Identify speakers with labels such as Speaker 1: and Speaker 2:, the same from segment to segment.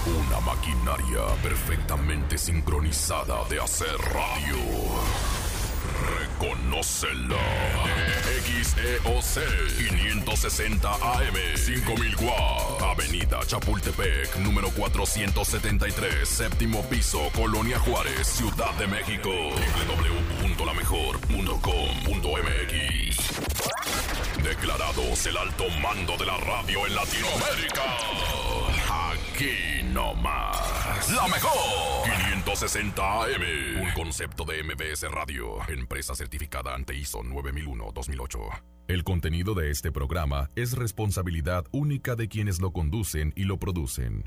Speaker 1: Una maquinaria perfectamente sincronizada de hacer radio. Reconócela. XEOC 560 AM 5000 watts. Avenida Chapultepec, número 473, séptimo piso, Colonia Juárez, Ciudad de México. www.lamejor.com.mx. Declarados el alto mando de la radio en Latinoamérica. Aquí no más. La mejor 560 AM. Un concepto de MBS Radio. Empresa certificada ante ISO 9001-2008. El contenido de este programa es responsabilidad única de quienes lo conducen y lo producen.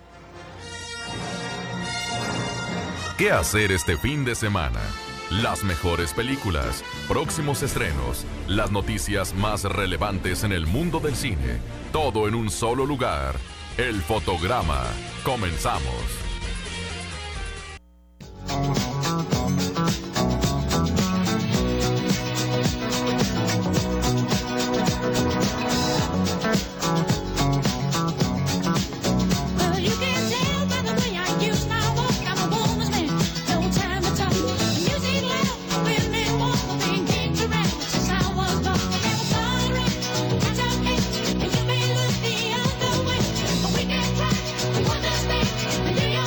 Speaker 1: ¿Qué hacer este fin de semana? Las mejores películas, próximos estrenos, las noticias más relevantes en el mundo del cine. Todo en un solo lugar. El Fotograma. Comenzamos.
Speaker 2: Yeah.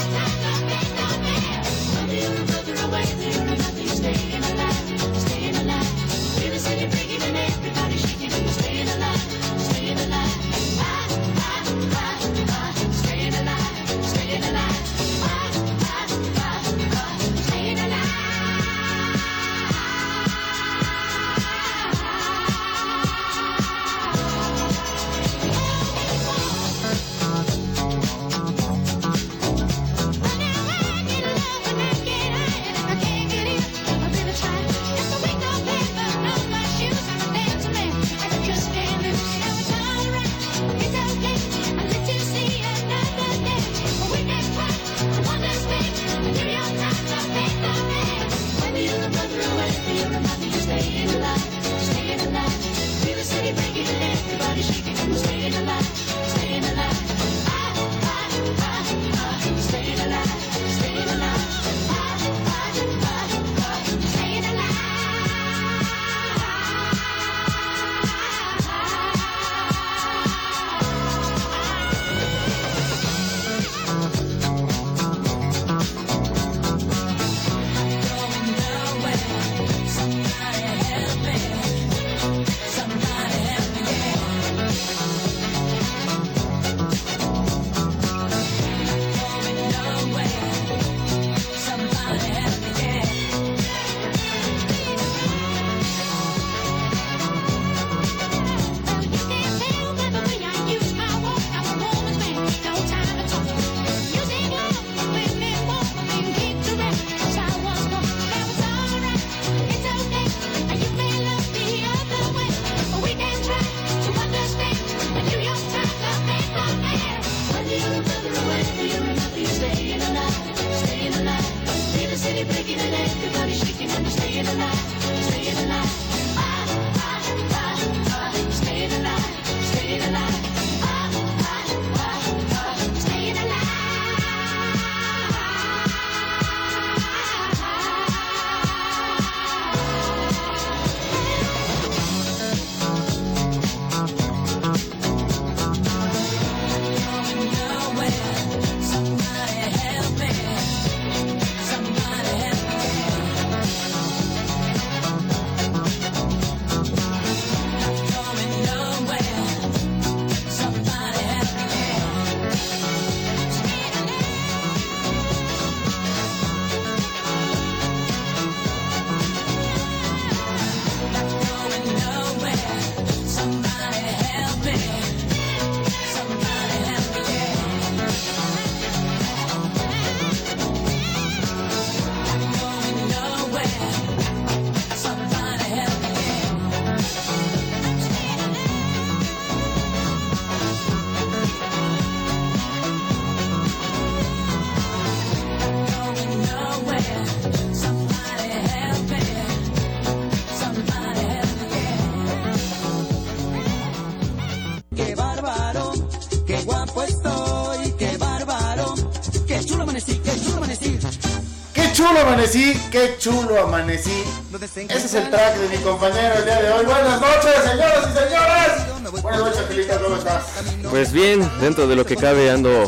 Speaker 2: chulo amanecí, qué chulo amanecí. Ese es el track de mi compañero el día de hoy. Buenas noches, señoras y señores. Buenas noches, Angelito, ¿cómo estás?
Speaker 3: Pues bien, dentro de lo que cabe ando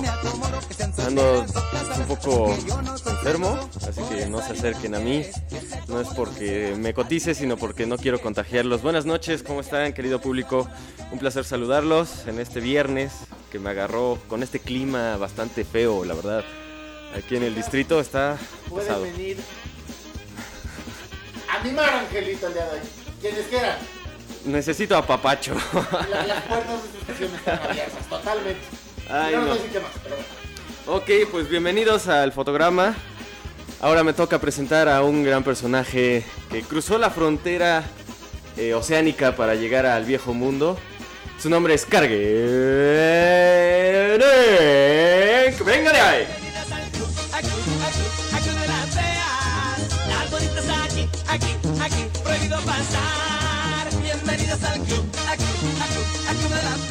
Speaker 3: un poco enfermo, así que no se acerquen a mí. No es porque me cotice, sino porque no quiero contagiarlos. Buenas noches, ¿cómo están, querido público? Un placer saludarlos en este viernes que me agarró con este clima bastante feo, la verdad. Aquí en el distrito está pesado.
Speaker 2: Pueden venir a animar a Angelito el día de hoy. Quienes quieran.
Speaker 3: Necesito apapacho.
Speaker 2: Las puertas de esta estación están abiertas, totalmente.
Speaker 3: Ay,
Speaker 2: Yo no
Speaker 3: no.
Speaker 2: sé si qué más, pero bueno.
Speaker 3: Ok, pues bienvenidos al Fotograma. Ahora me toca presentar a un gran personaje que cruzó la frontera oceánica para llegar al viejo mundo. Su nombre es Cargue. ¡Venga de ahí!
Speaker 4: Aquí, prohibido pasar. Bienvenidos al club, aquí de las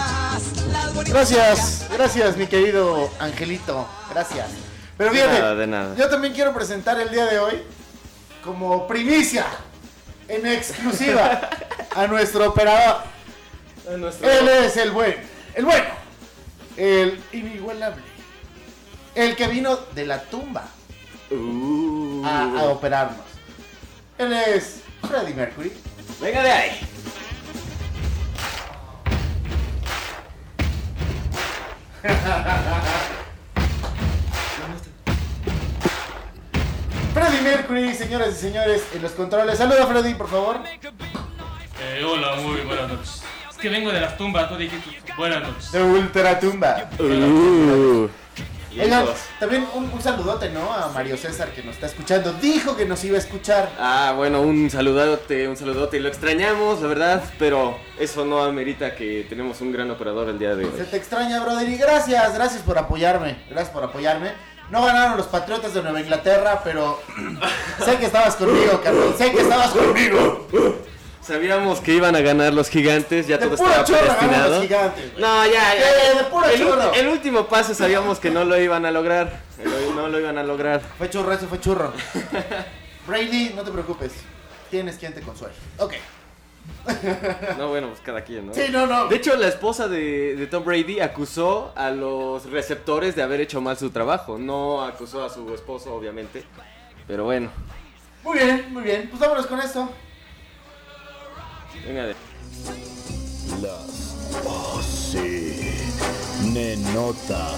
Speaker 4: feas.
Speaker 2: Gracias, mi querido Angelito. Gracias. Pero fíjate,
Speaker 3: De nada.
Speaker 2: yo también quiero presentar el día de hoy como primicia, en exclusiva, a nuestro operador. Él es el bueno, el inigualable, el que vino de la tumba a operarnos. Él es Freddie Mercury.
Speaker 3: ¡Venga de ahí!
Speaker 2: Freddie Mercury, señoras y señores, en los controles. Saluda, Freddie, por favor.
Speaker 5: Hola, muy buenas noches. Es que vengo de las tumbas, tú dijiste buenas noches.
Speaker 2: De Ultratumba. Oigan, también un saludote, ¿no? A Mario César, que nos está escuchando. Dijo que nos iba a escuchar.
Speaker 3: Ah, bueno, un saludote. Lo extrañamos, la verdad, pero eso no amerita que tenemos un gran operador el día de
Speaker 2: Se
Speaker 3: hoy.
Speaker 2: te extraña, brother, y gracias por apoyarme. Gracias por apoyarme. No ganaron los Patriotas de Nueva Inglaterra, pero sé que estabas conmigo, Carlos. Sé que estabas conmigo.
Speaker 3: Sabíamos que iban a ganar los gigantes, ya
Speaker 2: De
Speaker 3: todo
Speaker 2: puro
Speaker 3: estaba
Speaker 2: chorro ganaron
Speaker 3: predestinado.
Speaker 2: los gigantes, güey.
Speaker 3: No, ya.
Speaker 2: De puro chorro.
Speaker 3: El último pase sabíamos que no lo iban a lograr. No lo iban a lograr.
Speaker 2: Fue churro, eso fue churro. Brady, no te preocupes. Tienes quien te consuele. Ok.
Speaker 3: No, bueno, pues cada quien, ¿no?
Speaker 2: Sí, no.
Speaker 3: De hecho, la esposa de Tom Brady acusó a los receptores de haber hecho mal su trabajo. No acusó a su esposo, obviamente. Pero bueno.
Speaker 2: Muy bien. Pues vámonos con esto.
Speaker 3: Venga de...
Speaker 6: Nenota.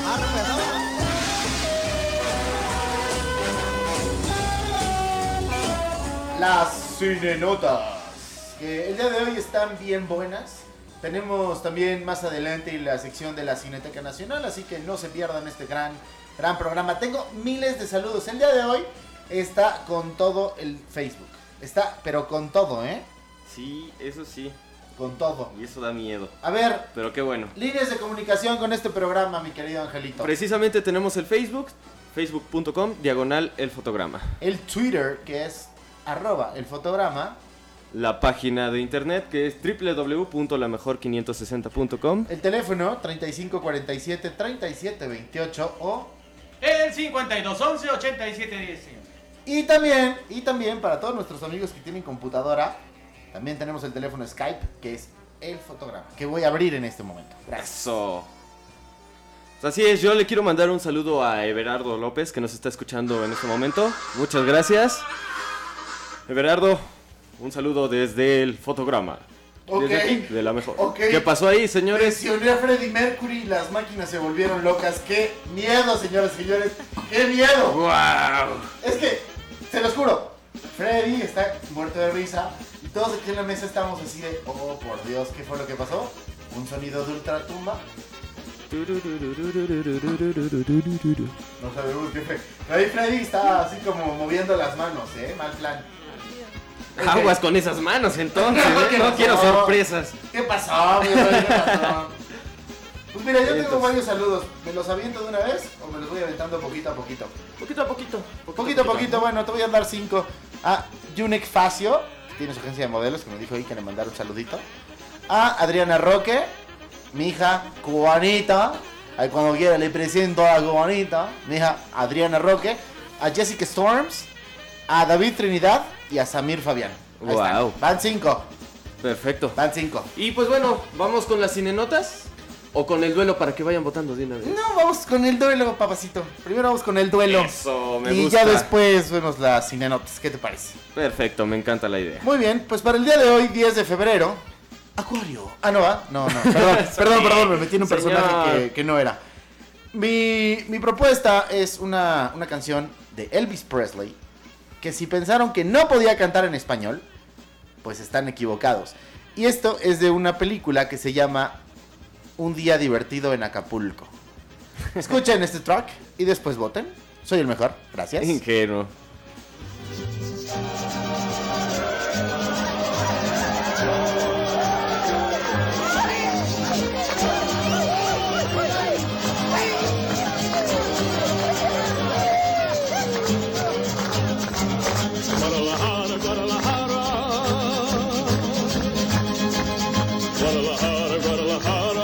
Speaker 2: Las cinenotas, que el día de hoy están bien buenas. Tenemos también más adelante la sección de la Cineteca Nacional, así que no se pierdan este gran programa. Tengo miles de saludos. El día de hoy está con todo el Facebook. Está, pero con todo, ¿eh?
Speaker 3: Sí, eso sí.
Speaker 2: Con todo.
Speaker 3: Y eso da miedo.
Speaker 2: A ver,
Speaker 3: Pero qué bueno.
Speaker 2: líneas de comunicación con este programa, mi querido Angelito.
Speaker 3: Precisamente tenemos el Facebook, facebook.com/elfotograma.
Speaker 2: El Twitter, que es @elfotograma.
Speaker 3: La página de internet, que es www.lamejor560.com.
Speaker 2: El teléfono 3547-3728 o...
Speaker 5: El 5211-8710, señor.
Speaker 2: Y también para todos nuestros amigos que tienen computadora, también tenemos el teléfono Skype, que es el fotograma, que voy a abrir en este momento. Gracias.
Speaker 3: Eso. Pues así es, yo le quiero mandar un saludo a Everardo López, que nos está escuchando en este momento. Muchas gracias. Everardo, un saludo desde el fotograma.
Speaker 2: Ok.
Speaker 3: Desde aquí, de la mejor.
Speaker 2: Ok.
Speaker 3: ¿Qué pasó ahí, señores?
Speaker 2: Mencioné a Freddie Mercury y las máquinas se volvieron locas. ¡Qué miedo, señoras y señores! ¡Qué miedo!
Speaker 3: ¡Wow!
Speaker 2: Es que, se los juro, Freddie está muerto de risa y todos aquí en la mesa estamos así de, oh, por Dios, ¿qué fue lo que pasó? Un sonido de ultratumba. No sabemos qué fue. Ahí Freddy está así como moviendo las manos, mal plan.
Speaker 3: Aguas con esas manos entonces,
Speaker 2: ¿Qué
Speaker 3: no
Speaker 2: pasó?
Speaker 3: quiero sorpresas.
Speaker 2: ¿Qué pasó, mi rey? ¿Qué pasó? Pues mira, yo tengo
Speaker 3: Entonces-
Speaker 2: varios saludos. ¿Me los aviento de una vez o me los voy aventando poquito a poquito?
Speaker 3: Poquito a poquito.
Speaker 2: Poquito a poquito, bueno, te voy a dar 5. A Yunek Facio, que tiene su agencia de modelos, que me dijo ahí que le mandara un saludito. A Adriana Roque, mi hija cubanita. Ahí cuando quiera le presento a la cubanita, mi hija Adriana Roque. a Jessica Storms, a David Trinidad y a Samir Fabián. Ahí
Speaker 3: Wow.
Speaker 2: están. Van 5.
Speaker 3: Perfecto.
Speaker 2: Van 5.
Speaker 3: Y pues bueno, ¿vamos con las cinenotas? ¿O con el duelo para que vayan votando de una vez?
Speaker 2: No, vamos con el duelo, papacito. Primero vamos con el duelo.
Speaker 3: Eso, me
Speaker 2: y
Speaker 3: gusta.
Speaker 2: ya después vemos las cinenotas. ¿Qué te parece?
Speaker 3: Perfecto, me encanta la idea.
Speaker 2: Muy bien, pues para el día de hoy, 10 de febrero, Acuario. Ah, no, ¿ah? No, perdón, me metí en un
Speaker 3: Señor.
Speaker 2: personaje que no era. Mi propuesta es una canción de Elvis Presley, que si pensaron que no podía cantar en español, pues están equivocados. Y esto es de una película que se llama Un día divertido en Acapulco. Escuchen este track y después voten. Soy el mejor, gracias.
Speaker 3: Ingenuo.
Speaker 6: Guadalajara, Guadalajara. Guadalajara, Guadalajara.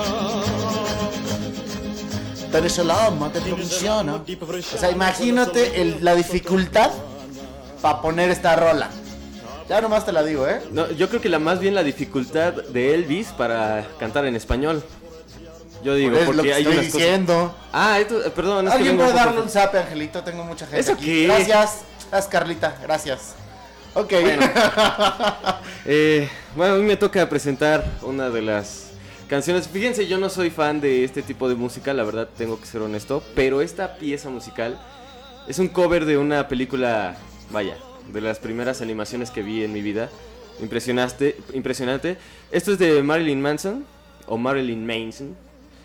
Speaker 2: Tenés el alma que funciona. O sea, imagínate la dificultad para poner esta rola. Ya nomás te la digo, ¿eh?
Speaker 3: No, yo creo que más bien la dificultad de Elvis para cantar en español. Yo digo,
Speaker 2: Es lo
Speaker 3: porque
Speaker 2: que
Speaker 3: hay
Speaker 2: estoy
Speaker 3: unas cosas...
Speaker 2: dieendo.
Speaker 3: Ah, perdón, es que
Speaker 2: ¿Alguien
Speaker 3: vengo
Speaker 2: puede
Speaker 3: un poco-
Speaker 2: darle un zape, Angelito? Tengo mucha gente
Speaker 3: ¿Eso
Speaker 2: aquí.
Speaker 3: qué?
Speaker 2: Gracias. Gracias, Carlita. Gracias. Ok.
Speaker 3: Bueno, a mí me toca presentar una de las canciones. Fíjense, yo no soy fan de este tipo de música, la verdad tengo que ser honesto, pero esta pieza musical es un cover de una película, vaya, de las primeras animaciones que vi en mi vida. Impresionante. Esto es de Marilyn Manson o Marilyn Manson.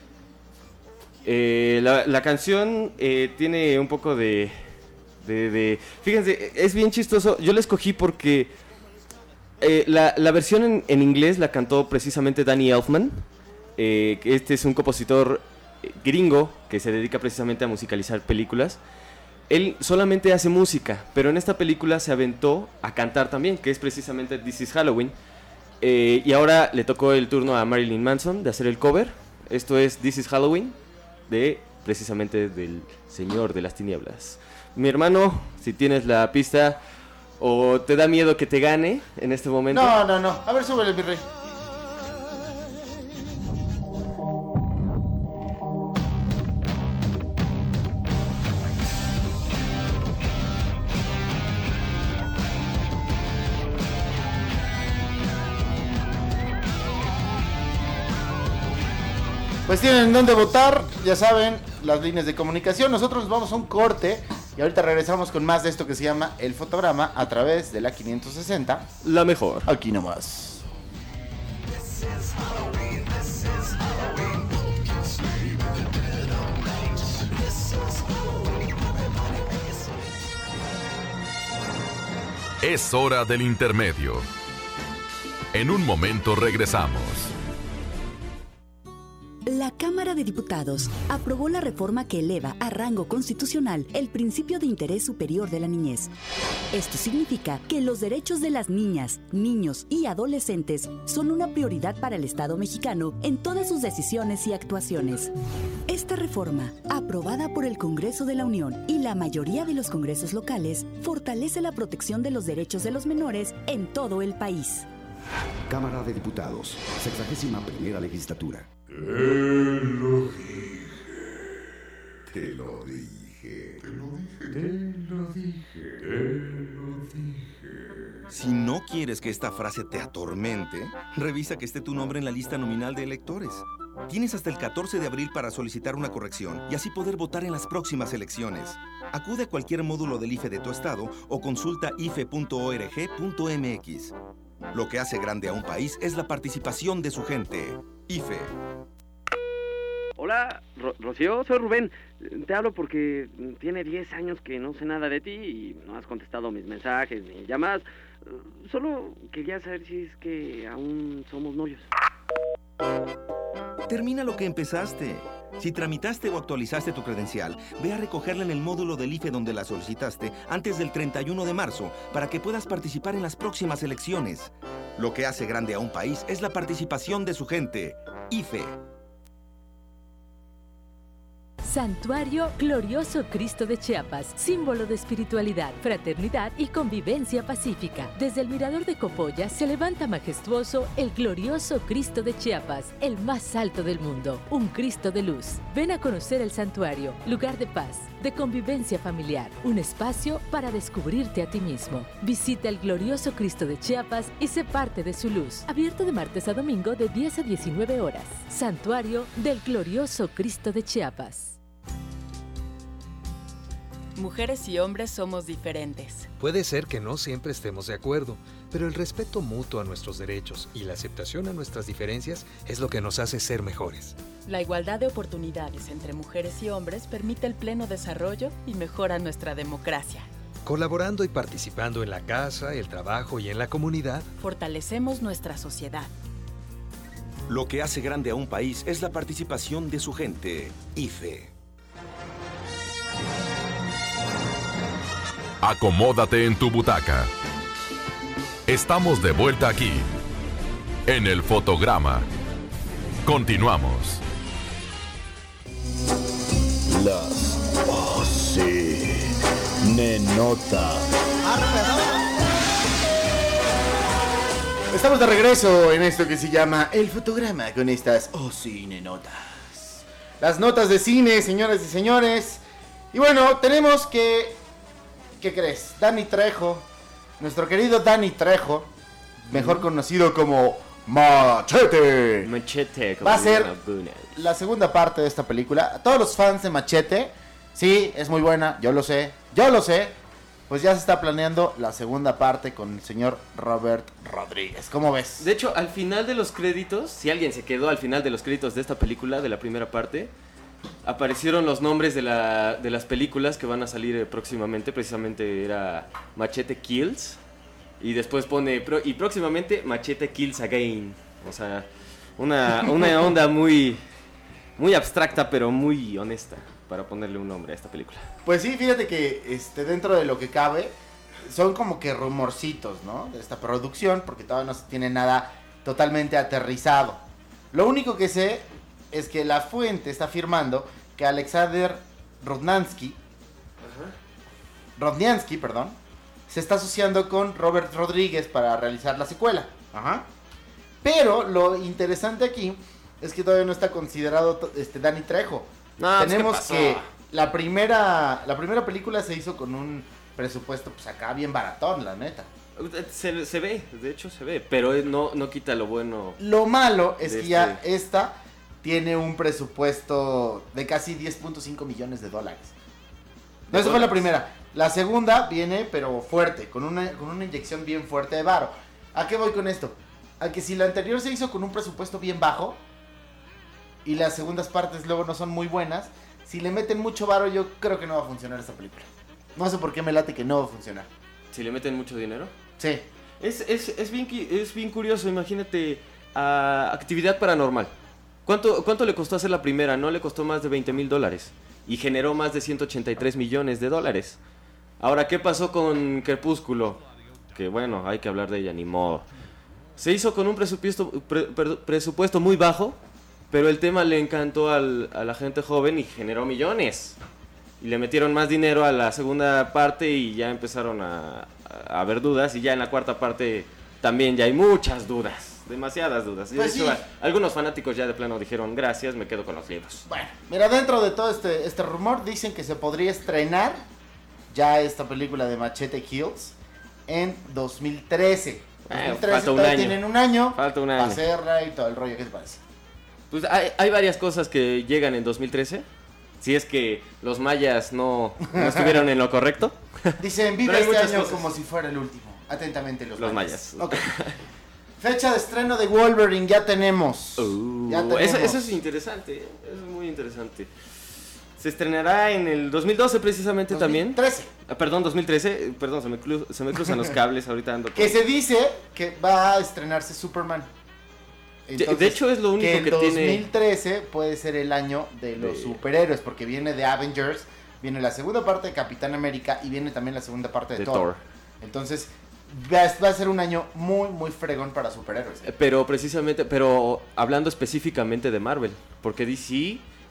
Speaker 3: La canción tiene un poco de... Fíjense, es bien chistoso. Yo la escogí porque la versión en inglés la cantó precisamente Danny Elfman. Que este es un compositor gringo que se dedica precisamente a musicalizar películas. Él solamente hace música, pero en esta película se aventó a cantar también, que es precisamente This is Halloween. Y ahora le tocó el turno a Marilyn Manson de hacer el cover. Esto es This is Halloween, precisamente del Señor de las Tinieblas. Mi hermano, si tienes la pista o te da miedo que te gane en este momento.
Speaker 2: No. A ver, súbele, mi rey. Pues tienen dónde votar, ya saben, las líneas de comunicación. Nosotros nos vamos a un corte y ahorita regresamos con más de esto que se llama El Fotograma a través de la 560.
Speaker 3: La mejor.
Speaker 2: Aquí nomás.
Speaker 1: Es hora del intermedio. En un momento regresamos.
Speaker 7: La Cámara de Diputados aprobó la reforma que eleva a rango constitucional el principio de interés superior de la niñez. Esto significa que los derechos de las niñas, niños y adolescentes son una prioridad para el Estado mexicano en todas sus decisiones y actuaciones. Esta reforma, aprobada por el Congreso de la Unión y la mayoría de los congresos locales, fortalece la protección de los derechos de los menores en todo el país.
Speaker 8: Cámara de Diputados, 61ª legislatura.
Speaker 9: Si no quieres que esta frase te atormente, revisa que esté tu nombre en la lista nominal de electores. Tienes hasta el 14 de abril para solicitar una corrección y así poder votar en las próximas elecciones. Acude a cualquier módulo del IFE de tu estado o consulta ife.org.mx. Lo que hace grande a un país es la participación de su gente. IFE.
Speaker 10: Hola, Rocío, soy Rubén. Te hablo porque tiene 10 años que no sé nada de ti y no has contestado mis mensajes ni llamadas. Solo quería saber si es que aún somos novios.
Speaker 9: Termina lo que empezaste. Si tramitaste o actualizaste tu credencial, ve a recogerla en el módulo del IFE donde la solicitaste antes del 31 de marzo para que puedas participar en las próximas elecciones. Lo que hace grande a un país es la participación de su gente. IFE.
Speaker 11: Santuario Glorioso Cristo de Chiapas, símbolo de espiritualidad, fraternidad y convivencia pacífica. Desde el mirador de Copolla se levanta majestuoso el Glorioso Cristo de Chiapas, el más alto del mundo, un Cristo de luz. Ven a conocer el santuario, lugar de paz, de convivencia familiar, un espacio para descubrirte a ti mismo. Visita el Glorioso Cristo de Chiapas y sé parte de su luz. Abierto de martes a domingo de 10 a 19 horas. Santuario del Glorioso Cristo de Chiapas.
Speaker 12: Mujeres y hombres somos diferentes.
Speaker 13: Puede ser que no siempre estemos de acuerdo, pero el respeto mutuo a nuestros derechos y la aceptación a nuestras diferencias es lo que nos hace ser mejores.
Speaker 12: La igualdad de oportunidades entre mujeres y hombres permite el pleno desarrollo y mejora nuestra democracia.
Speaker 13: Colaborando y participando en la casa, el trabajo y en la comunidad,
Speaker 12: fortalecemos nuestra sociedad.
Speaker 9: Lo que hace grande a un país es la participación de su gente. IFE.
Speaker 1: Acomódate en tu butaca. Estamos de vuelta aquí, en el Fotograma. Continuamos.
Speaker 14: Las Nenotas.
Speaker 2: Estamos de regreso en esto que se llama El Fotograma con estas Nenotas. Las notas de cine, señoras y señores. Y bueno, tenemos que... ¿Qué crees? Danny Trejo, nuestro querido Danny Trejo, mejor conocido como Machete. Va a ser la segunda parte de esta película. A todos los fans de Machete, sí, es muy buena, yo lo sé. Pues ya se está planeando la segunda parte con el señor Robert Rodríguez. ¿Cómo ves?
Speaker 3: De hecho, al final de los créditos, si alguien se quedó al final de los créditos de esta película, de la primera parte, aparecieron los nombres de las películas que van a salir próximamente. Precisamente era Machete Kills. Y después pone, y próximamente Machete Kills Again. O sea, una onda muy, muy abstracta, pero muy honesta para ponerle un nombre a esta película.
Speaker 2: Pues sí, fíjate que dentro de lo que cabe, son como que rumorcitos, ¿no? De esta producción, porque todavía no se tiene nada totalmente aterrizado. Lo único que sé es que la fuente está afirmando que Alexander Rodnyansky, se está asociando con Robert Rodríguez para realizar la secuela. Pero lo interesante aquí es que todavía no está considerado Danny Trejo. Tenemos que la primera película se hizo con un presupuesto pues acá bien baratón, la neta.
Speaker 3: Se ve, de hecho se ve, pero no quita lo bueno.
Speaker 2: Lo malo es que ya esta tiene un presupuesto de casi $10.5 millones. No, esa fue la primera. La segunda viene, pero fuerte, con una inyección bien fuerte de varo. ¿A qué voy con esto? A que si la anterior se hizo con un presupuesto bien bajo y las segundas partes luego no son muy buenas, si le meten mucho varo yo creo que no va a funcionar esta película. No sé por qué me late que no va a funcionar.
Speaker 3: ¿Si le meten mucho dinero?
Speaker 2: Sí.
Speaker 3: Es bien curioso, imagínate, Actividad Paranormal. ¿Cuánto le costó hacer la primera? No le costó más de $20,000 y generó más de $183 millones. Ahora, ¿qué pasó con Crepúsculo? Que bueno, hay que hablar de ella, ni modo. Se hizo con un presupuesto muy bajo, pero el tema le encantó a la gente joven y generó millones. Y le metieron más dinero a la segunda parte y ya empezaron a haber dudas. Y ya en la cuarta parte también ya hay muchas dudas. Demasiadas dudas.
Speaker 2: Pues
Speaker 3: de hecho,
Speaker 2: sí.
Speaker 3: Algunos fanáticos ya de plano dijeron, gracias, me quedo con los libros.
Speaker 2: Bueno, mira, dentro de todo este rumor dicen que se podría estrenar ya esta película de Machete Kills en 2013. 2013
Speaker 3: falta un año.
Speaker 2: Tienen un año.
Speaker 3: Falta un
Speaker 2: para
Speaker 3: año.
Speaker 2: hacerla y todo el rollo. ¿Qué te parece?
Speaker 3: Pues hay varias cosas que llegan en 2013. Si es que los mayas no estuvieron en lo correcto.
Speaker 2: Dicen, vive
Speaker 3: Pero hay
Speaker 2: este
Speaker 3: muchas
Speaker 2: año
Speaker 3: cosas.
Speaker 2: como si fuera el último. Atentamente los mayas.
Speaker 3: Okay.
Speaker 2: Fecha de estreno de Wolverine ya tenemos.
Speaker 3: Eso es interesante. Eso es muy interesante. Se estrenará en el 2012 precisamente
Speaker 2: 2013.
Speaker 3: también. Perdón, 2013. Perdón, se me cruzan los cables ahorita ando.
Speaker 2: Que se dice que va a estrenarse Superman. Entonces,
Speaker 3: de hecho es lo único que tiene.
Speaker 2: 2013 puede ser el año de los superhéroes, porque viene de Avengers, viene la segunda parte de Capitán América y viene también la segunda parte de Thor. Entonces va a ser un año muy, muy fregón para superhéroes.
Speaker 3: Pero hablando específicamente de Marvel, porque DC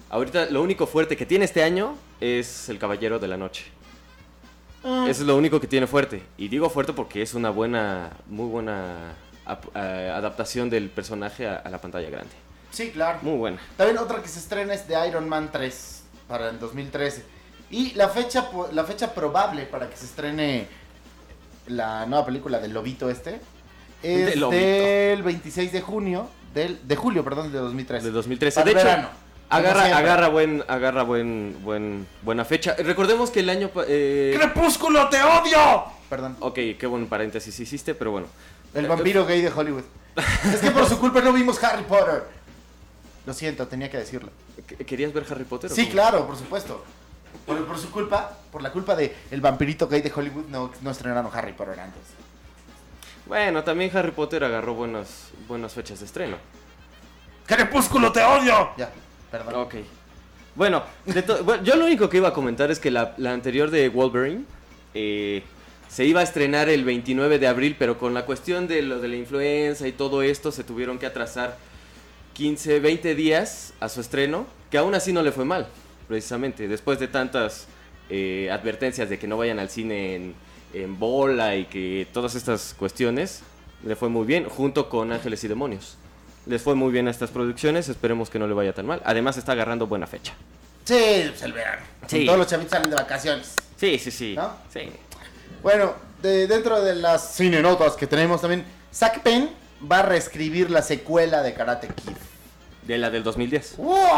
Speaker 3: Ahorita lo único fuerte que tiene este año es El Caballero de la Noche. Eso es lo único que tiene fuerte. Y digo fuerte porque es una muy buena adaptación del personaje a la pantalla grande.
Speaker 2: Sí, claro.
Speaker 3: Muy buena.
Speaker 2: También otra que se estrena es de Iron Man 3 para el 2013. Y la fecha probable para que se estrene la nueva película del Lobito es del 26 de julio de 2013.
Speaker 3: De 2013.
Speaker 2: Para
Speaker 3: De hecho,
Speaker 2: verano.
Speaker 3: agarra buena fecha. Recordemos que el año...
Speaker 2: ¡Crepúsculo, te odio! Perdón.
Speaker 3: Ok, qué buen paréntesis hiciste, pero bueno.
Speaker 2: El vampiro gay de Hollywood. Es que por su culpa no vimos Harry Potter. Lo siento, tenía que decirlo.
Speaker 3: ¿Querías ver Harry Potter?
Speaker 2: Sí, claro, por supuesto. Por su culpa, por la culpa de el vampirito gay de Hollywood, no estrenaron Harry Potter antes.
Speaker 3: Bueno, también Harry Potter agarró buenas fechas de estreno.
Speaker 2: ¡Crepúsculo, te odio! Ya, perdón.
Speaker 3: Ok. Bueno, yo lo único que iba a comentar es que la anterior de Wolverine se iba a estrenar el 29 de abril, pero con la cuestión de lo de la influenza y todo esto, se tuvieron que atrasar 15, 20 días a su estreno, que aún así no le fue mal, precisamente. Después de tantas advertencias de que no vayan al cine en bola y que todas estas cuestiones, le fue muy bien, junto con Ángeles y Demonios. Les fue muy bien a estas producciones, esperemos que no le vaya tan mal. Además está agarrando buena fecha.
Speaker 2: Sí, pues el verano.
Speaker 3: Sí.
Speaker 2: Todos los chavitos salen de vacaciones.
Speaker 3: Sí.
Speaker 2: ¿No?
Speaker 3: Sí.
Speaker 2: Bueno, dentro de las cinenotas que tenemos también, Zack Penn va a reescribir la secuela de Karate Kid.
Speaker 3: De la del 2010.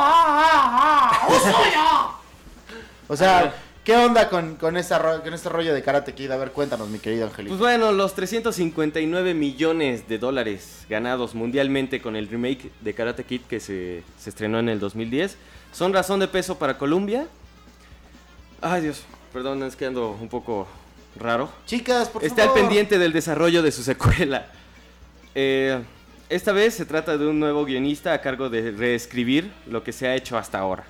Speaker 2: O sea, ¿qué onda con este rollo de Karate Kid? A ver, cuéntanos, mi querido Angelito.
Speaker 3: Pues bueno, los 359 millones de dólares ganados mundialmente con el remake de Karate Kid que se estrenó en el 2010 son razón de peso para Columbia. Ay, Dios, perdón, es que ando un poco raro.
Speaker 2: Chicas, por favor.
Speaker 3: Está al pendiente del desarrollo de su secuela. Esta vez se trata de un nuevo guionista a cargo de reescribir lo que se ha hecho hasta ahora.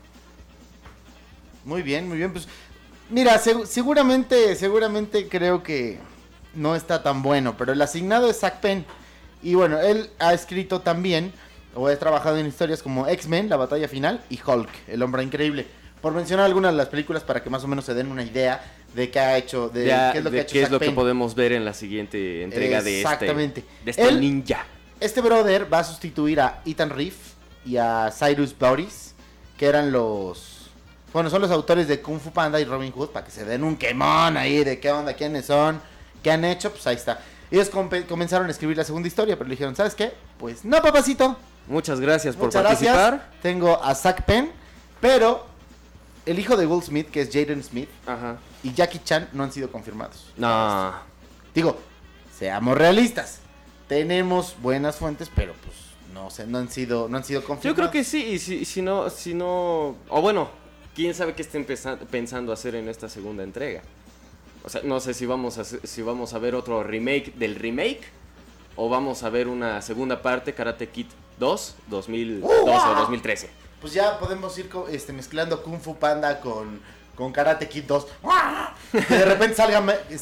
Speaker 2: Muy bien, pues mira, seguramente creo que no está tan bueno, pero el asignado es Zack Penn. Y bueno, él ha escrito también, o ha trabajado en historias como X-Men, La Batalla Final, y Hulk, El Hombre Increíble. Por mencionar algunas de las películas para que más o menos se den una idea de qué ha hecho, qué es lo que ha hecho
Speaker 3: qué es
Speaker 2: Zack
Speaker 3: lo
Speaker 2: Penn.
Speaker 3: que podemos ver en la siguiente entrega de este
Speaker 2: Él,
Speaker 3: ninja.
Speaker 2: Este brother va a sustituir a Ethan Reeve y a Cyrus Boris, que eran son los autores de Kung Fu Panda y Robin Hood, para que se den un quemón ahí de qué onda, quiénes son, qué han hecho, pues ahí está. Ellos comenzaron a escribir la segunda historia, pero le dijeron, ¿sabes qué? Pues no, papacito.
Speaker 3: Muchas gracias por
Speaker 2: Muchas
Speaker 3: participar.
Speaker 2: Gracias. Tengo a Zack Penn, pero el hijo de Will Smith, que es Jaden Smith, y Jackie Chan no han sido confirmados.
Speaker 3: No.
Speaker 2: Digo, seamos realistas. Tenemos buenas fuentes, pero pues no han sido confirmados.
Speaker 3: Yo creo que sí, y si no, o bueno, quién sabe qué estén pensando hacer en esta segunda entrega. O sea, no sé si vamos a ver otro remake del remake, o vamos a ver una segunda parte, Karate Kid 2, 2012 o 2013.
Speaker 2: Pues ya podemos ir mezclando Kung Fu Panda con Karate Kid 2. Que de repente salga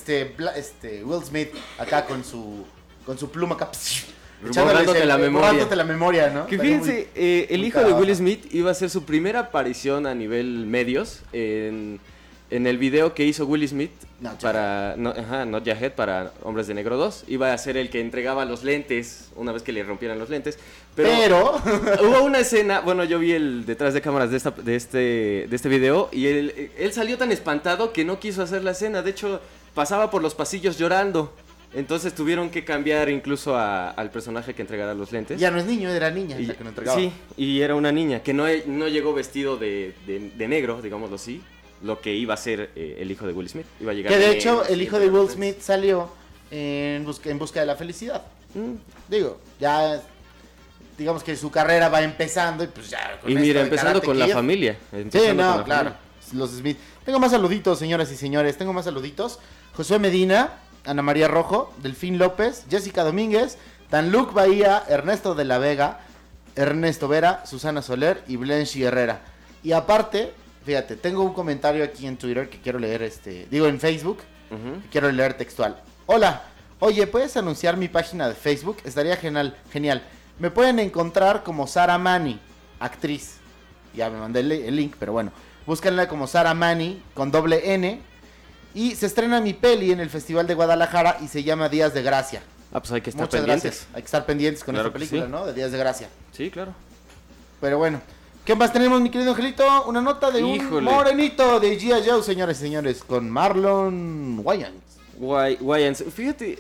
Speaker 2: Will Smith acá con su pluma acá.
Speaker 3: Borrándote
Speaker 2: la memoria, ¿no?
Speaker 3: Que fíjense, el hijo de Will Smith iba a hacer su primera aparición a nivel medios en el video que hizo Will Smith Not Jahead para Hombres de Negro 2. Iba a ser el que entregaba los lentes una vez que le rompieran los lentes. Pero hubo una escena, bueno, yo vi el detrás de cámaras de este video, y él salió tan espantado que no quiso hacer la escena. De hecho, pasaba por los pasillos llorando. Entonces tuvieron que cambiar incluso al personaje que entregara los lentes.
Speaker 2: Ya no es niño, era niña la que lo entregaba.
Speaker 3: Sí, y era una niña que no llegó vestido de negro, digámoslo así, lo que iba a ser el hijo de Will Smith. Iba a llegar
Speaker 2: que de hecho el hijo de Will Smith salió en busca de la felicidad. Digo, ya digamos que su carrera va empezando y pues ya.
Speaker 3: Y mira, empezando con la familia.
Speaker 2: Sí, no, claro. Los Smith. Tengo más saluditos, señoras y señores. Josué Medina, Ana María Rojo, Delfín López, Jessica Domínguez, Tanluc Bahía, Ernesto de la Vega, Ernesto Vera, Susana Soler y Blenchi Herrera. Y aparte, fíjate, tengo un comentario aquí en Twitter que quiero leer, en Facebook, que quiero leer textual. Hola, oye, ¿puedes anunciar mi página de Facebook? Estaría genial. Me pueden encontrar como Sara Mani, actriz. Ya me mandé el link, pero bueno. Búscanla como Sara Mani con doble N. Y se estrena mi peli en el Festival de Guadalajara y se llama Días de Gracia.
Speaker 3: Pues hay que estar
Speaker 2: Muchas
Speaker 3: pendientes.
Speaker 2: gracias. Hay que estar pendientes con
Speaker 3: Claro
Speaker 2: esta
Speaker 3: que
Speaker 2: película,
Speaker 3: sí.
Speaker 2: ¿no? De Días de Gracia.
Speaker 3: Sí, claro.
Speaker 2: Pero bueno. ¿Qué más tenemos, mi querido Angelito? Una nota de un morenito de G.I. Joe, señores y señores, con Marlon Wayans.
Speaker 3: Fíjate,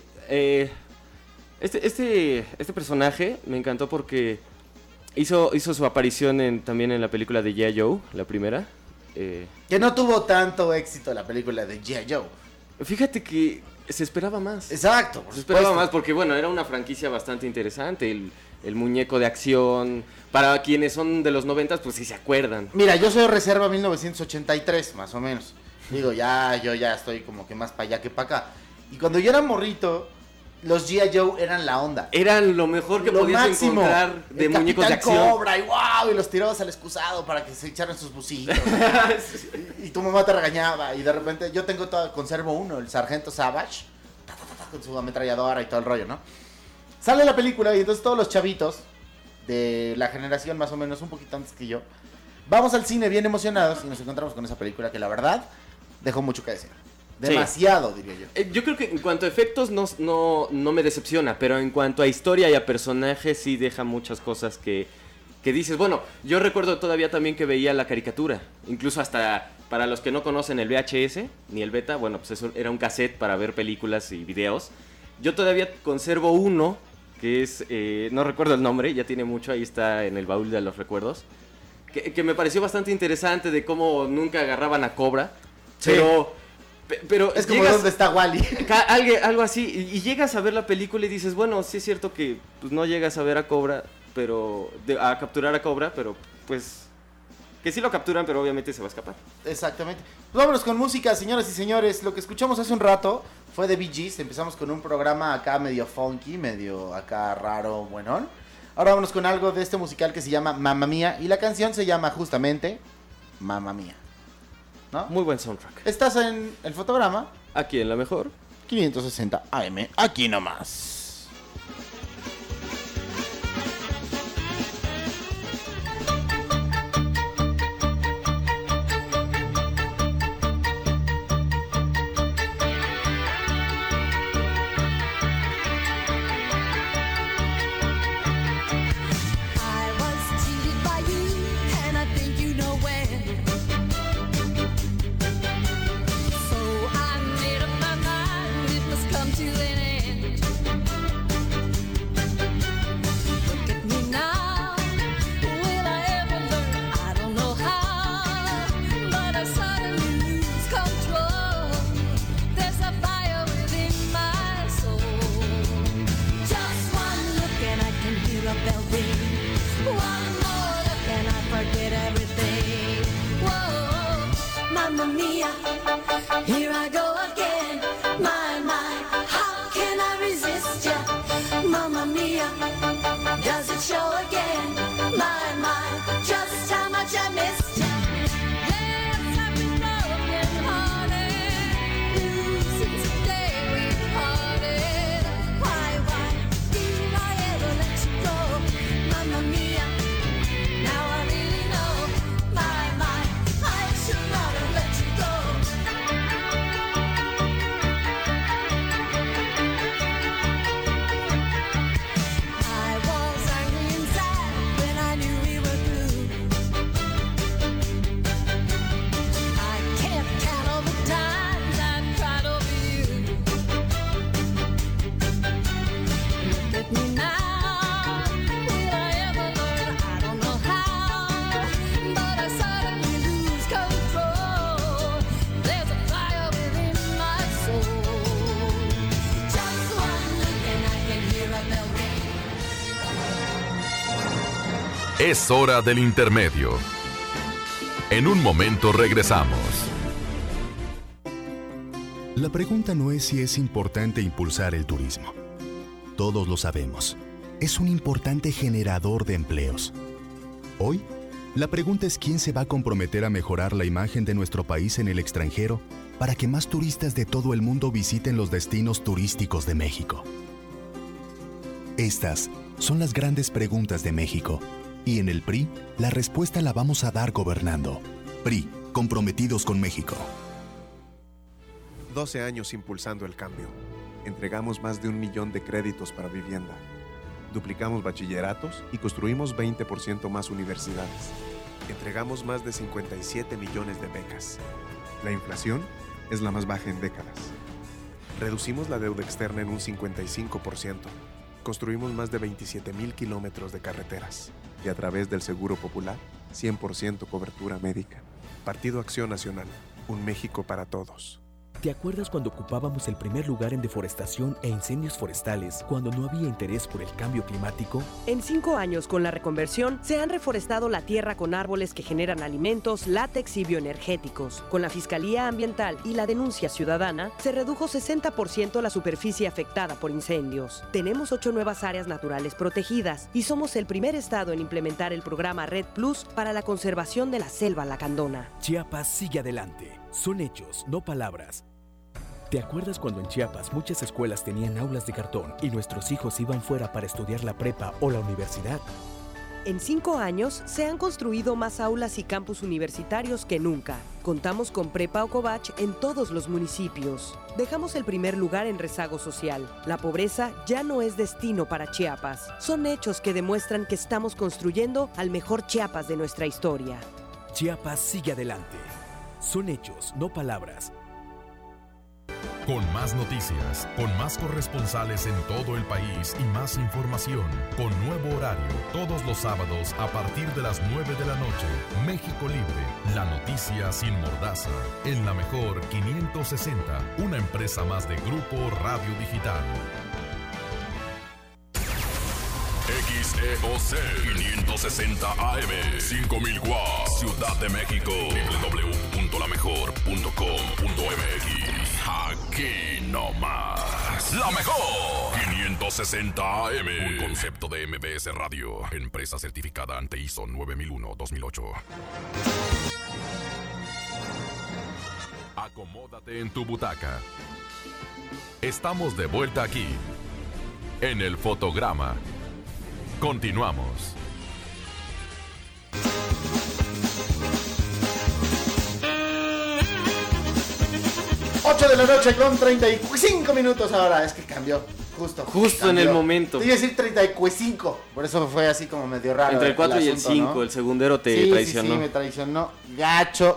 Speaker 3: este personaje me encantó porque hizo su aparición también en la película de G.I. Joe, la primera.
Speaker 2: Que no tuvo tanto éxito la película de G.I. Joe.
Speaker 3: Fíjate que se esperaba más.
Speaker 2: Exacto,
Speaker 3: se esperaba más porque, bueno, era una franquicia bastante interesante. El muñeco de acción. Para quienes son de los 90, pues sí se acuerdan.
Speaker 2: Mira, yo soy reserva 1983, más o menos. Digo, yo ya estoy como que más para allá que para acá. Y cuando yo era morrito, los G.I. Joe eran la onda.
Speaker 3: Eran lo mejor que podías encontrar de muñecos de acción.
Speaker 2: Cobra, y wow, y los tirabas al excusado para que se echaran sus busitos. y tu mamá te regañaba. Y de repente, yo conservo uno, el Sargento Savage, con su ametralladora y todo el rollo, ¿no? Sale la película y entonces todos los chavitos de la generación más o menos, un poquito antes que yo, vamos al cine bien emocionados y nos encontramos con esa película que la verdad dejó mucho que decir. Demasiado, sí, diría yo.
Speaker 3: Yo creo que en cuanto a efectos no me decepciona, pero en cuanto a historia y a personajes sí deja muchas cosas que dices. Bueno, yo recuerdo todavía también que veía la caricatura, incluso hasta para los que no conocen el VHS ni el beta, bueno, pues eso era un cassette para ver películas y videos. Yo todavía conservo uno que es, no recuerdo el nombre, ya tiene mucho, ahí está en el baúl de los recuerdos, que me pareció bastante interesante de cómo nunca agarraban a Cobra, sí. Pero
Speaker 2: es como donde está Wally.
Speaker 3: Algo así, y llegas a ver la película y dices, bueno, sí es cierto que pues, no llegas a ver a Cobra, a capturar a Cobra, pero pues que sí lo capturan, pero obviamente se va a escapar.
Speaker 2: Exactamente. Pues vámonos con música, señoras y señores. Lo que escuchamos hace un rato fue de Bee Gees. Empezamos con un programa acá medio funky, medio acá raro, buenón. Ahora vámonos con algo de este musical que se llama Mamma Mía. Y la canción se llama justamente Mamma Mía, ¿no?
Speaker 3: Muy buen soundtrack.
Speaker 2: Estás en el fotograma.
Speaker 3: Aquí en la mejor
Speaker 2: 560 AM. Aquí nomás.
Speaker 4: Here I go again, my, how can I resist ya? Mamma mia, does it show again? My, just how much I missed ya. Yes, I've been broken hearted, since the day we parted. Why, did I ever let you go? Mamma mia, now I really know. My, I should not have let you go.
Speaker 1: Es hora del intermedio. En un momento regresamos.
Speaker 15: La pregunta no es si es importante impulsar el turismo. Todos lo sabemos. Es un importante generador de empleos. Hoy, la pregunta es quién se va a comprometer a mejorar la imagen de nuestro país en el extranjero para que más turistas de todo el mundo visiten los destinos turísticos de México. Estas son las grandes preguntas de México Y en el PRI, la respuesta la vamos a dar gobernando. PRI, comprometidos con México.
Speaker 16: 12 años impulsando el cambio. Entregamos más de 1 millón de créditos para vivienda. Duplicamos bachilleratos y construimos 20% más universidades. Entregamos más de 57 millones de becas. La inflación es la más baja en décadas. Reducimos la deuda externa en un 55%. Construimos más de 27,000 kilómetros de carreteras. Y a través del Seguro Popular, 100% cobertura médica. Partido Acción Nacional. Un México para todos.
Speaker 17: ¿Te acuerdas cuando ocupábamos el primer lugar en deforestación e incendios forestales, cuando no había interés por el cambio climático?
Speaker 18: En 5 años, con la reconversión, se han reforestado la tierra con árboles que generan alimentos, látex y bioenergéticos. Con la Fiscalía Ambiental y la denuncia ciudadana, se redujo 60% la superficie afectada por incendios. Tenemos 8 nuevas áreas naturales protegidas y somos el primer estado en implementar el programa Red Plus para la conservación de la selva lacandona.
Speaker 17: Chiapas sigue adelante. Son hechos, no palabras. ¿Te acuerdas cuando en Chiapas muchas escuelas tenían aulas de cartón y nuestros hijos iban fuera para estudiar la prepa o la universidad?
Speaker 18: En 5 años se han construido más aulas y campus universitarios que nunca. Contamos con Prepa Ocobach en todos los municipios. Dejamos el primer lugar en rezago social. La pobreza ya no es destino para Chiapas. Son hechos que demuestran que estamos construyendo al mejor Chiapas de nuestra historia.
Speaker 17: Chiapas sigue adelante. Son hechos, no palabras.
Speaker 1: Con más noticias, con más corresponsales en todo el país y más información, con nuevo horario, todos los sábados a partir de las 9 de la noche. México Libre, la noticia sin mordaza, en la mejor 560, una empresa más de Grupo Radio Digital. XEOC 560 AM, 5000 watts, Ciudad de México, www.lamejor.com.mx. Aquí no más. La mejor 560 AM, un concepto de MBS Radio, empresa certificada ante ISO 9001-2008. Acomódate en tu butaca. Estamos de vuelta aquí, en el fotograma. Continuamos.
Speaker 2: 8 de la noche con 35 minutos ahora. Es que cambió. Justo
Speaker 3: cambió. En el momento.
Speaker 2: Te iba a decir 35. Por eso fue así como medio raro.
Speaker 3: Entre el 4 y el 5, ¿no? El segundero te traicionó.
Speaker 2: Sí, me traicionó. Gacho.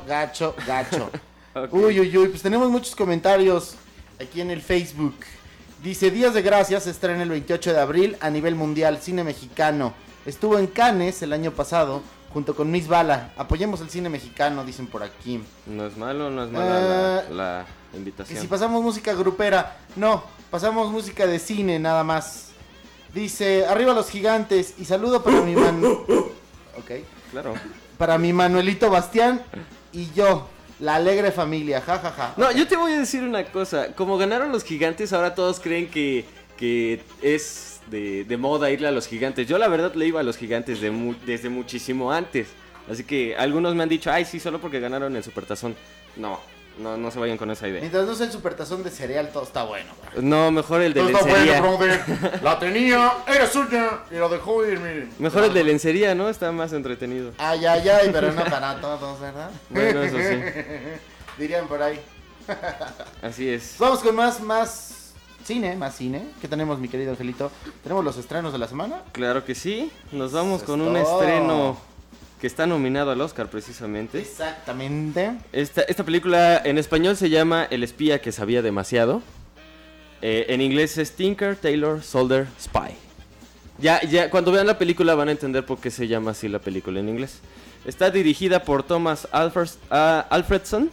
Speaker 2: Okay. Uy. Pues tenemos muchos comentarios aquí en el Facebook. Dice, Días de Gracia se estrena el 28 de abril a nivel mundial, cine mexicano. Estuvo en Cannes el año pasado junto con Miss Bala. Apoyemos el cine mexicano, dicen por aquí.
Speaker 3: No es mala la invitación.
Speaker 2: Y si pasamos música grupera, no, pasamos música de cine nada más. Dice, arriba los gigantes y saludo para mi Ok.
Speaker 3: Claro.
Speaker 2: Para mi Manuelito Bastián y yo. La alegre familia, jajaja.
Speaker 3: No, yo te voy a decir una cosa. Como ganaron los gigantes, ahora todos creen que es de moda irle a los gigantes. Yo la verdad le iba a los gigantes desde muchísimo antes. Así que algunos me han dicho, ay sí, solo porque ganaron el Supertazón. No se vayan con esa idea.
Speaker 2: Mientras no sea el Supertazón de cereal, todo está bueno.
Speaker 3: No, mejor el de lencería.
Speaker 2: La tenía, era suya y lo dejó ir, miren.
Speaker 3: Mejor el de lencería, ¿no? Está más entretenido.
Speaker 2: Ay, pero no para todos, ¿verdad?
Speaker 3: Bueno, eso sí.
Speaker 2: Dirían por ahí.
Speaker 3: Así es.
Speaker 2: Vamos con más cine. ¿Qué tenemos, mi querido Angelito? ¿Tenemos los estrenos de la semana?
Speaker 3: Claro que sí. Nos vamos con un estreno que está nominado al Oscar precisamente.
Speaker 2: Exactamente.
Speaker 3: Esta película en español se llama El espía que sabía demasiado. En inglés es Tinker, Tailor, Soldier, Spy. Ya cuando vean la película van a entender por qué se llama así la película en inglés. Está dirigida por Thomas Alfredson,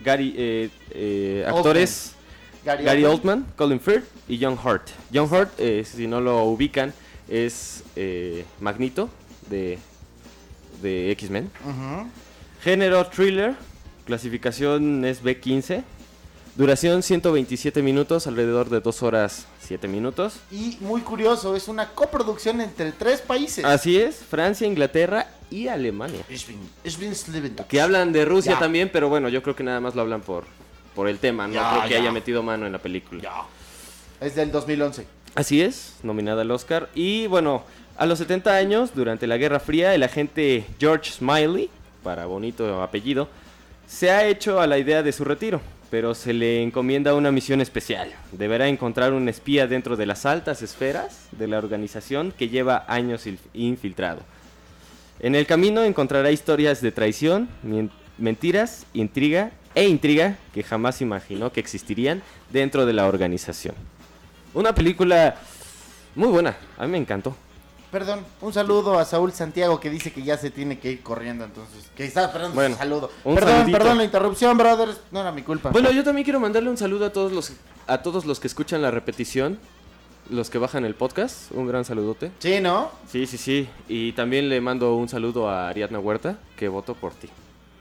Speaker 3: actores Gary Oldman, Colin Firth y John Hurt. John Hurt, si no lo ubican, es Magneto de X-Men. Género thriller, clasificación es B15, duración 127 minutos, alrededor de 2 horas 7 minutos.
Speaker 2: Y muy curioso, es una coproducción entre 3 países.
Speaker 3: Así es, Francia, Inglaterra y Alemania. Que hablan de Rusia también, pero bueno, yo creo que nada más lo hablan por el tema, no creo que haya metido mano en la película.
Speaker 2: Es del 2011.
Speaker 3: Así es, nominada al Oscar. Y bueno, A los 70 años, durante la Guerra Fría, el agente George Smiley, para bonito apellido, se ha hecho a la idea de su retiro, pero se le encomienda una misión especial. Deberá encontrar un espía dentro de las altas esferas de la organización que lleva años infiltrado. En el camino encontrará historias de traición, mentiras, intriga que jamás imaginó que existirían dentro de la organización. Una película muy buena, a mí me encantó.
Speaker 2: Perdón, un saludo a Saúl Santiago que dice que ya se tiene que ir corriendo, entonces, que está esperando su saludo. Perdón la interrupción, brothers, no era mi culpa.
Speaker 3: Bueno, yo también quiero mandarle un saludo a todos los que escuchan la repetición, los que bajan el podcast, un gran saludote.
Speaker 2: Sí, ¿no?
Speaker 3: Sí, y también le mando un saludo a Ariadna Huerta, que votó por ti.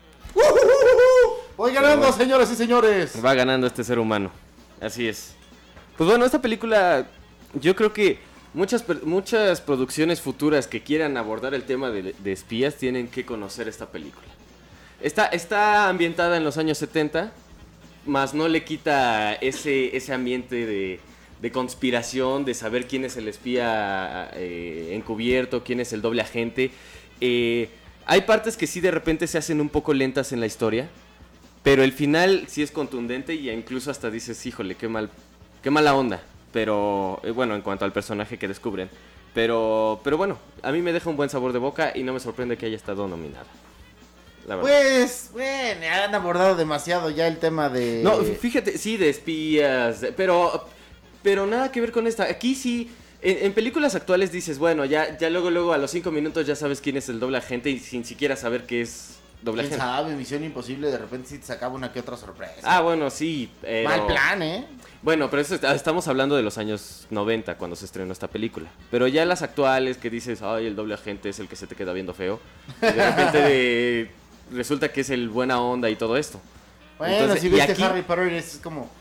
Speaker 2: Voy ganando, señoras y señores.
Speaker 3: Va ganando este ser humano, así es. Pues bueno, esta película, yo creo que muchas producciones futuras que quieran abordar el tema de espías tienen que conocer esta película. Está ambientada en los años 70, más no le quita ese ambiente de conspiración, de saber quién es el espía encubierto, quién es el doble agente. Hay partes que sí de repente se hacen un poco lentas en la historia, pero el final sí es contundente y incluso hasta dices, híjole, qué mala onda. Pero bueno, en cuanto al personaje que descubren. Pero bueno, a mí me deja un buen sabor de boca y no me sorprende que haya estado nominada. La verdad.
Speaker 2: Pues, bueno, han abordado demasiado ya el tema de...
Speaker 3: No, fíjate, sí, de espías, pero nada que ver con esta. Aquí sí, en películas actuales dices, bueno, ya luego a los 5 minutos ya sabes quién es el doble agente y sin siquiera saber qué es doble agente.
Speaker 2: ¿Quién sabe? Misión Imposible, de repente sí te sacaba una que otra sorpresa.
Speaker 3: Ah, bueno, sí, pero...
Speaker 2: Mal plan, ¿eh?
Speaker 3: Bueno, pero estamos hablando de los años 90 cuando se estrenó esta película. Pero ya las actuales que dices, ay, el doble agente es el que se te queda viendo feo. Y de repente resulta que es el buena onda y todo esto.
Speaker 2: Bueno, entonces, si ves que Harry Potter es como...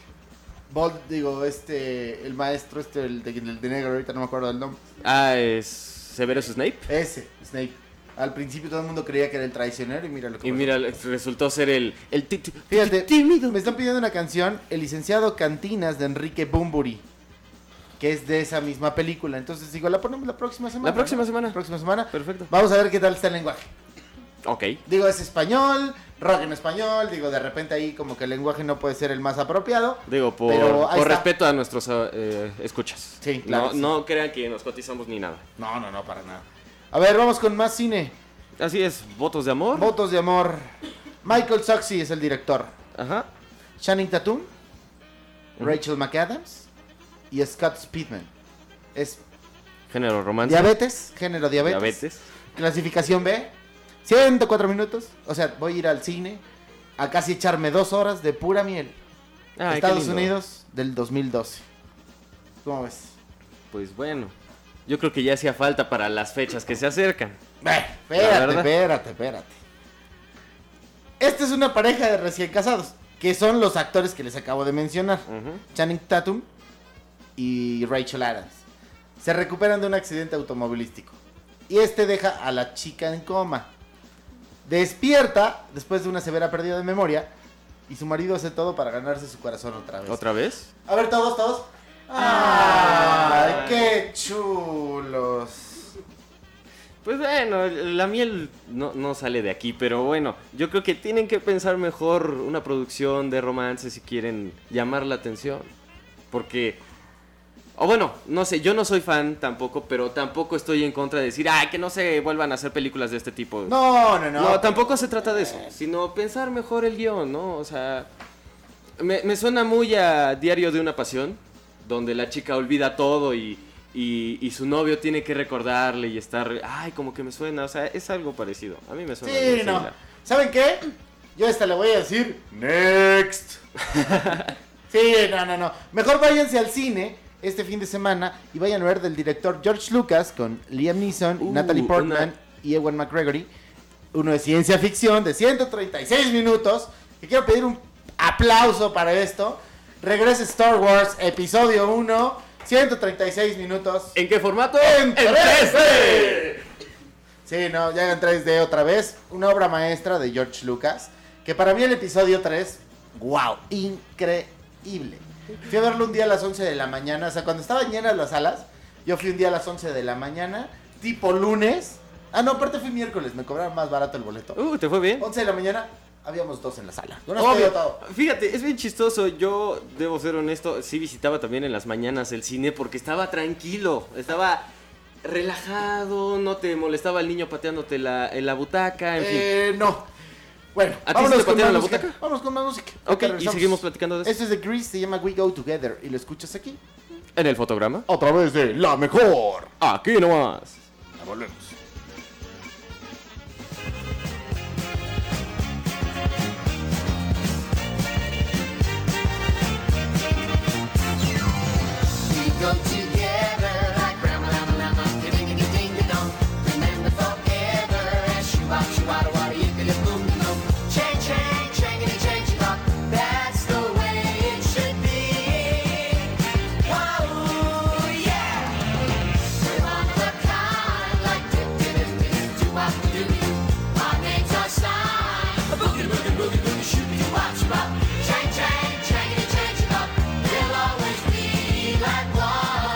Speaker 2: el maestro el de negro, ahorita no me acuerdo del nombre.
Speaker 3: Ah, es Severus Snape.
Speaker 2: Ese, Snape. Al principio todo el mundo creía que era el traicionero y mira lo que
Speaker 3: Y
Speaker 2: pasó.
Speaker 3: mira, resultó ser el
Speaker 2: Fíjate, tímido. Me están pidiendo una canción, El licenciado Cantinas de Enrique Bunbury, que es de esa misma película. Entonces digo, la ponemos la próxima semana.
Speaker 3: La próxima semana.
Speaker 2: La próxima semana.
Speaker 3: Perfecto.
Speaker 2: Vamos a ver qué tal está el lenguaje.
Speaker 3: Ok.
Speaker 2: Digo, es español, rock en español. Digo, de repente ahí como que el lenguaje no puede ser el más apropiado.
Speaker 3: Digo, por respeto a nuestros escuchas.
Speaker 2: Sí, claro.
Speaker 3: No crean que nos cotizamos ni nada.
Speaker 2: No, para nada. A ver, vamos con más cine.
Speaker 3: Así es, Votos de Amor.
Speaker 2: Votos de Amor. Michael Soxie es el director.
Speaker 3: Ajá.
Speaker 2: Channing Tatum, Rachel McAdams y Scott Speedman. Es
Speaker 3: género romance.
Speaker 2: Género diabetes. Clasificación B. 104 minutos. O sea, voy a ir al cine a casi echarme 2 horas de pura miel.
Speaker 3: Ay,
Speaker 2: Estados Unidos del 2012. ¿Cómo ves?
Speaker 3: Pues bueno, yo creo que ya hacía falta para las fechas que se acercan.
Speaker 2: Espérate. Esta es una pareja de recién casados, que son los actores que les acabo de mencionar. Channing Tatum y Rachel Adams. Se recuperan de un accidente automovilístico. Y deja a la chica en coma. Despierta después de una severa pérdida de memoria. Y su marido hace todo para ganarse su corazón otra vez.
Speaker 3: ¿Otra vez?
Speaker 2: A ver, todos. ¡Ay, qué chulos!
Speaker 3: Pues bueno, la miel no sale de aquí, pero bueno, yo creo que tienen que pensar mejor una producción de romance si quieren llamar la atención. Porque, o bueno, no sé, yo no soy fan tampoco, pero tampoco estoy en contra de decir, que no se vuelvan a hacer películas de este tipo.
Speaker 2: No,
Speaker 3: tampoco se trata de eso, sino pensar mejor el guión, ¿no? O sea, me suena muy a Diario de una Pasión, donde la chica olvida todo y su novio tiene que recordarle y estar... como que me suena, o sea, es algo parecido. A mí me suena.
Speaker 2: Sí, no. ¿Saben qué? Yo le voy a decir... Next. Sí, no. Mejor váyanse al cine este fin de semana y vayan a ver del director George Lucas con Liam Neeson, Natalie Portman y Ewan McGregor. Uno de ciencia ficción de 136 minutos. Que quiero pedir un aplauso para esto. Regresa Star Wars Episodio 1, 136 minutos.
Speaker 3: ¿En qué formato?
Speaker 2: ¡En 3D! Sí, ya en 3D otra vez. Una obra maestra de George Lucas. Que para mí el episodio 3, wow, increíble. Fui a verlo un día a las 11 de la mañana. O sea, cuando estaban llenas las salas, yo fui un día a las 11 de la mañana. tipo lunes. Ah, no, aparte fui miércoles, me cobraron más barato el boleto.
Speaker 3: ¿Te fue bien?
Speaker 2: 11 de la mañana, habíamos 2 en la sala.
Speaker 3: Obvio. Fíjate, es bien chistoso. Yo debo ser honesto, sí visitaba también en las mañanas el cine porque estaba tranquilo, estaba relajado, no te molestaba el niño pateándote en la butaca, en fin.
Speaker 2: No. Bueno,
Speaker 3: ¿a ti sí te patearon la butaca?
Speaker 2: Vamos con más música.
Speaker 3: Ok, y seguimos platicando de eso.
Speaker 2: Este es de Grease, se llama We Go Together y lo escuchas aquí.
Speaker 3: En el fotograma.
Speaker 2: A través de La Mejor.
Speaker 3: Aquí nomás.
Speaker 2: Ya volvemos.
Speaker 4: Go together like grandma, lama, lama, ding, ding, ding, ding, dong. Remember forever as you walk, wada, wada, yippee, boom, boom. Chang, chang, changity, change, rock. That's the way it should be. Wow, yeah. We're one of a kind, like dip, dip, dip, dip, do wop, do do. Our names are signed. A boogie, boogie, boogie, boogie, shoot me, watch, rock. Chang, chang, changity, change, rock. We'll always be like one.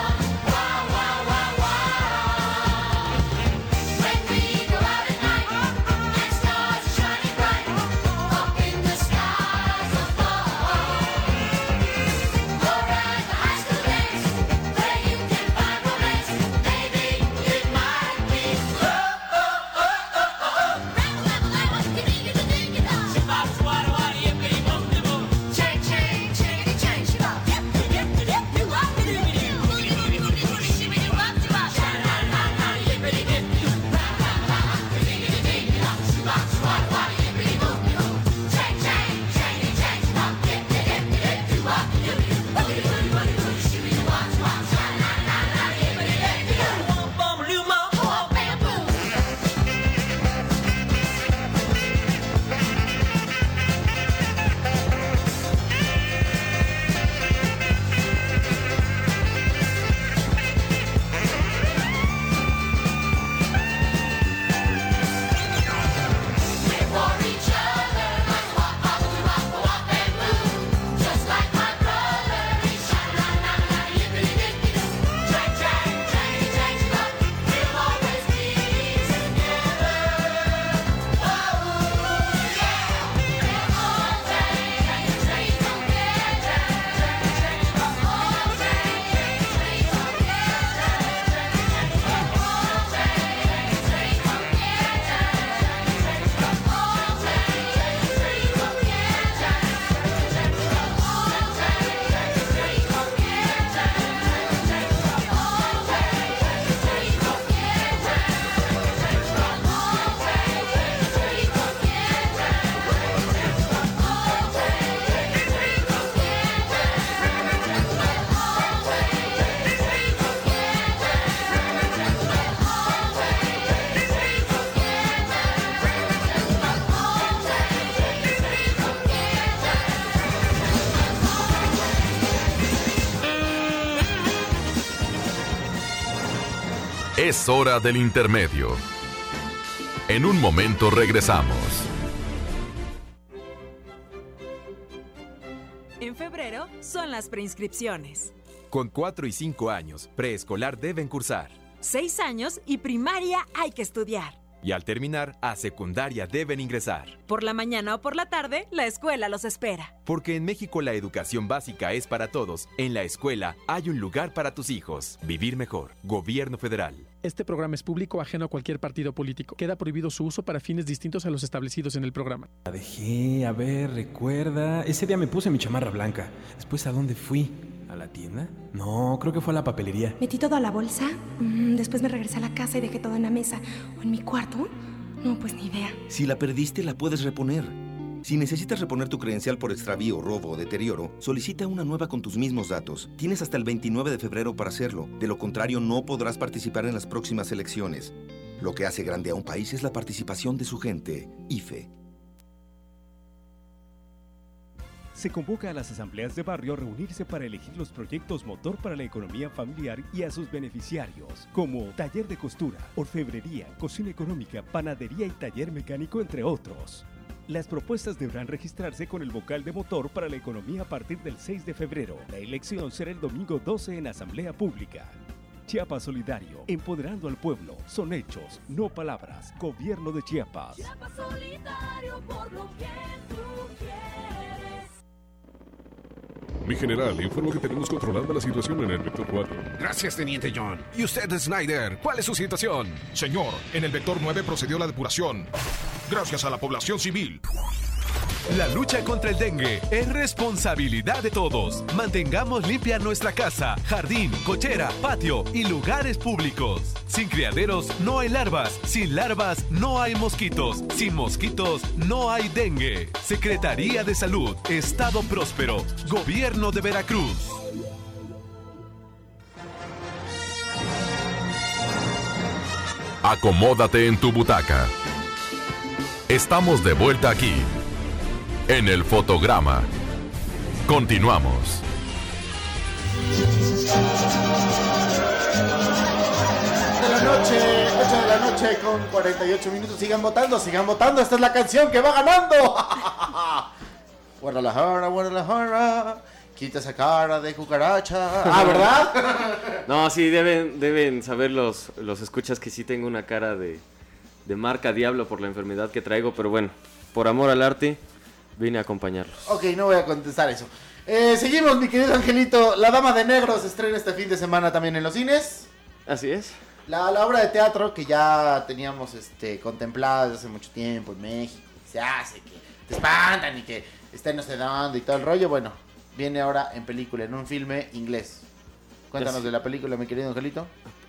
Speaker 1: Es hora del intermedio. En un momento regresamos.
Speaker 19: En febrero son las preinscripciones.
Speaker 20: Con 4 y 5 años, preescolar deben cursar.
Speaker 19: 6 años y primaria hay que estudiar.
Speaker 20: Y al terminar, a secundaria deben ingresar.
Speaker 19: Por la mañana o por la tarde, la escuela los espera.
Speaker 20: Porque en México la educación básica es para todos. En la escuela hay un lugar para tus hijos. Vivir mejor. Gobierno federal.
Speaker 21: Este programa es público ajeno a cualquier partido político. Queda prohibido su uso para fines distintos a los establecidos en el programa.
Speaker 22: La dejé, a ver, recuerda. Ese día me puse mi chamarra blanca. Después, ¿a dónde fui? ¿A la tienda? No, creo que fue a la papelería.
Speaker 23: Metí todo a la bolsa, después me regresé a la casa y dejé todo en la mesa. ¿O en mi cuarto? No, pues ni idea.
Speaker 9: Si la perdiste, la puedes reponer. Si necesitas reponer tu credencial por extravío, robo o deterioro, solicita una nueva con tus mismos datos. Tienes hasta el 29 de febrero para hacerlo. De lo contrario, no podrás participar en las próximas elecciones. Lo que hace grande a un país es la participación de su gente. IFE.
Speaker 24: Se convoca a las asambleas de barrio a reunirse para elegir los proyectos motor para la economía familiar y a sus beneficiarios, como taller de costura, orfebrería, cocina económica, panadería y taller mecánico, entre otros. Las propuestas deberán registrarse con el vocal de motor para la economía a partir del 6 de febrero. La elección será el domingo 12 en asamblea pública. Chiapas Solidario, empoderando al pueblo. Son hechos, no palabras. Gobierno de Chiapas.
Speaker 4: Chiapas Solidario por lo que tú quieres.
Speaker 5: Mi general, informo que tenemos controlada la situación en el Vector 4.
Speaker 6: Gracias, Teniente John. ¿Y usted, Snyder? ¿Cuál es su situación?
Speaker 5: Señor, en el Vector 9 procedió la depuración. Gracias a la población civil.
Speaker 7: La lucha contra el dengue es responsabilidad de todos. Mantengamos limpia nuestra casa, jardín, cochera, patio y lugares públicos. Sin criaderos no hay larvas. Sin larvas no hay mosquitos. Sin mosquitos no hay dengue. Secretaría de Salud, Estado Próspero, Gobierno de Veracruz.
Speaker 1: Acomódate en tu butaca. Estamos de vuelta aquí, en el fotograma. Continuamos.
Speaker 2: De la noche, 8 de la noche con 48 minutos. Sigan votando. Esta es la canción que va ganando. Guadalajara. Quita esa cara de cucaracha. Ah, ¿verdad?
Speaker 3: No, sí, deben saber los escuchas que sí tengo una cara de marca diablo por la enfermedad que traigo, pero bueno, por amor al arte, vine a acompañarlos.
Speaker 2: Ok, no voy a contestar eso. Seguimos, mi querido Angelito. La Dama de Negro se estrena este fin de semana también en los cines.
Speaker 3: Así es.
Speaker 2: La obra de teatro que ya teníamos contemplada desde hace mucho tiempo en México. Se hace, que te espantan y que estén no sé dónde y todo el rollo. Bueno, viene ahora en película, en un filme inglés. Cuéntanos de la película, mi querido Angelito.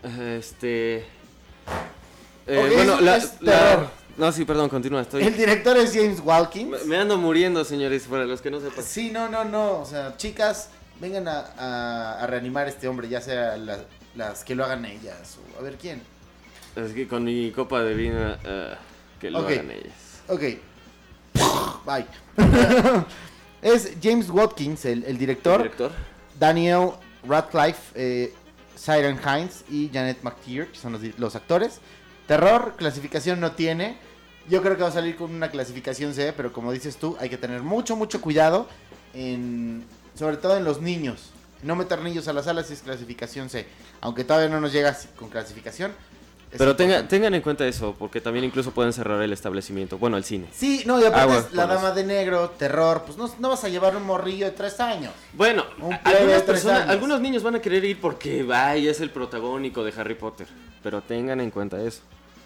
Speaker 3: Bueno, no, sí, perdón, continúa.
Speaker 2: El director es James Watkins.
Speaker 3: Me ando muriendo, señores, para los que no sepan.
Speaker 2: Sí, no. O sea, chicas, vengan a reanimar a este hombre, ya sea las que lo hagan ellas o a ver quién.
Speaker 3: Es que con mi copa de vino, que lo hagan ellas.
Speaker 2: Ok. Bye. Es James Watkins, el director. ¿El director? Daniel Radcliffe, Siren Hines y Janet McTeer, que son los actores. Terror, clasificación no tiene. Yo creo que va a salir con una clasificación C, pero como dices tú, hay que tener mucho cuidado, sobre todo en los niños. No meter niños a las salas si es clasificación C. Aunque todavía no nos llega con clasificación.
Speaker 3: Pero tengan en cuenta eso, porque también incluso pueden cerrar el establecimiento. Bueno, el cine.
Speaker 2: Sí, no, y aparte La Dama de Negro, terror, pues no vas a llevar un morrillo de 3 años.
Speaker 3: Bueno, algunos niños van a querer ir porque es el protagónico de Harry Potter. Pero tengan en cuenta eso.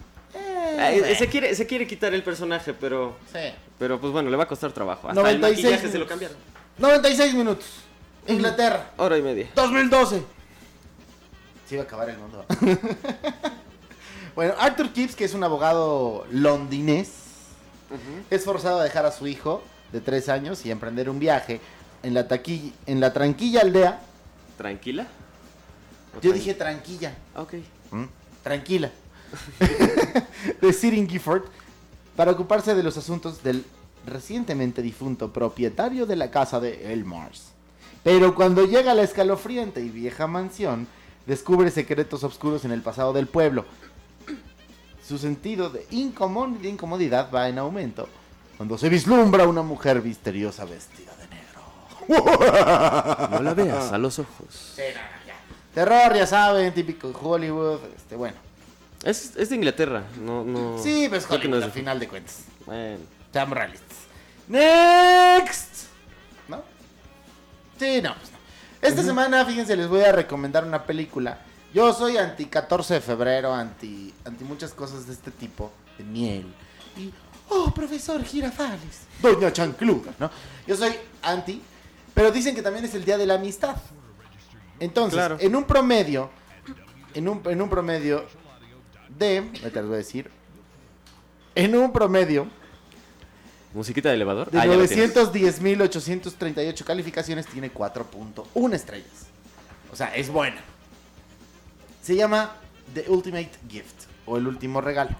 Speaker 3: Se quiere quitar el personaje, pero... Sí. Pero pues bueno, le va a costar trabajo. Hasta 96 el maquillaje minutos. Se lo cambiaron. 96
Speaker 2: minutos. Inglaterra.
Speaker 3: Hora y media.
Speaker 2: 2012. Se iba a acabar el mundo. Bueno, Arthur Kipps, que es un abogado londinés, es forzado a dejar a su hijo de 3 años y emprender un viaje en la tranquila aldea.
Speaker 3: ¿Tranquila?
Speaker 2: Yo dije tranquila.
Speaker 3: Ok.
Speaker 2: Tranquila. De Sitting Gifford para ocuparse de los asuntos del recientemente difunto propietario de la casa de Elmars. Pero cuando llega a la escalofriante y vieja mansión, descubre secretos oscuros en el pasado del pueblo. Su sentido de incomodidad va en aumento cuando se vislumbra una mujer misteriosa vestida de negro.
Speaker 3: No la veas a los ojos.
Speaker 2: Sí, ya. Terror, ya saben, típico Hollywood. Bueno.
Speaker 3: Es de Inglaterra, no.
Speaker 2: Sí, pues Hollywood, al final de cuentas.
Speaker 3: Bueno.
Speaker 2: Seamos realistas. Next. ¿No? Sí, no, pues no. Esta semana, fíjense, les voy a recomendar una película. Yo soy anti 14 de febrero, anti muchas cosas de este tipo, de miel. Y, profesor Girafales, doña Chancluda, ¿no? Yo soy anti, pero dicen que también es el día de la amistad. Entonces, claro. en un promedio de, te lo voy a decir, en un promedio
Speaker 3: musiquita de elevador
Speaker 2: de 910.838 calificaciones, tiene 4.1 estrellas. O sea, es buena. Se llama The Ultimate Gift, o El Último Regalo.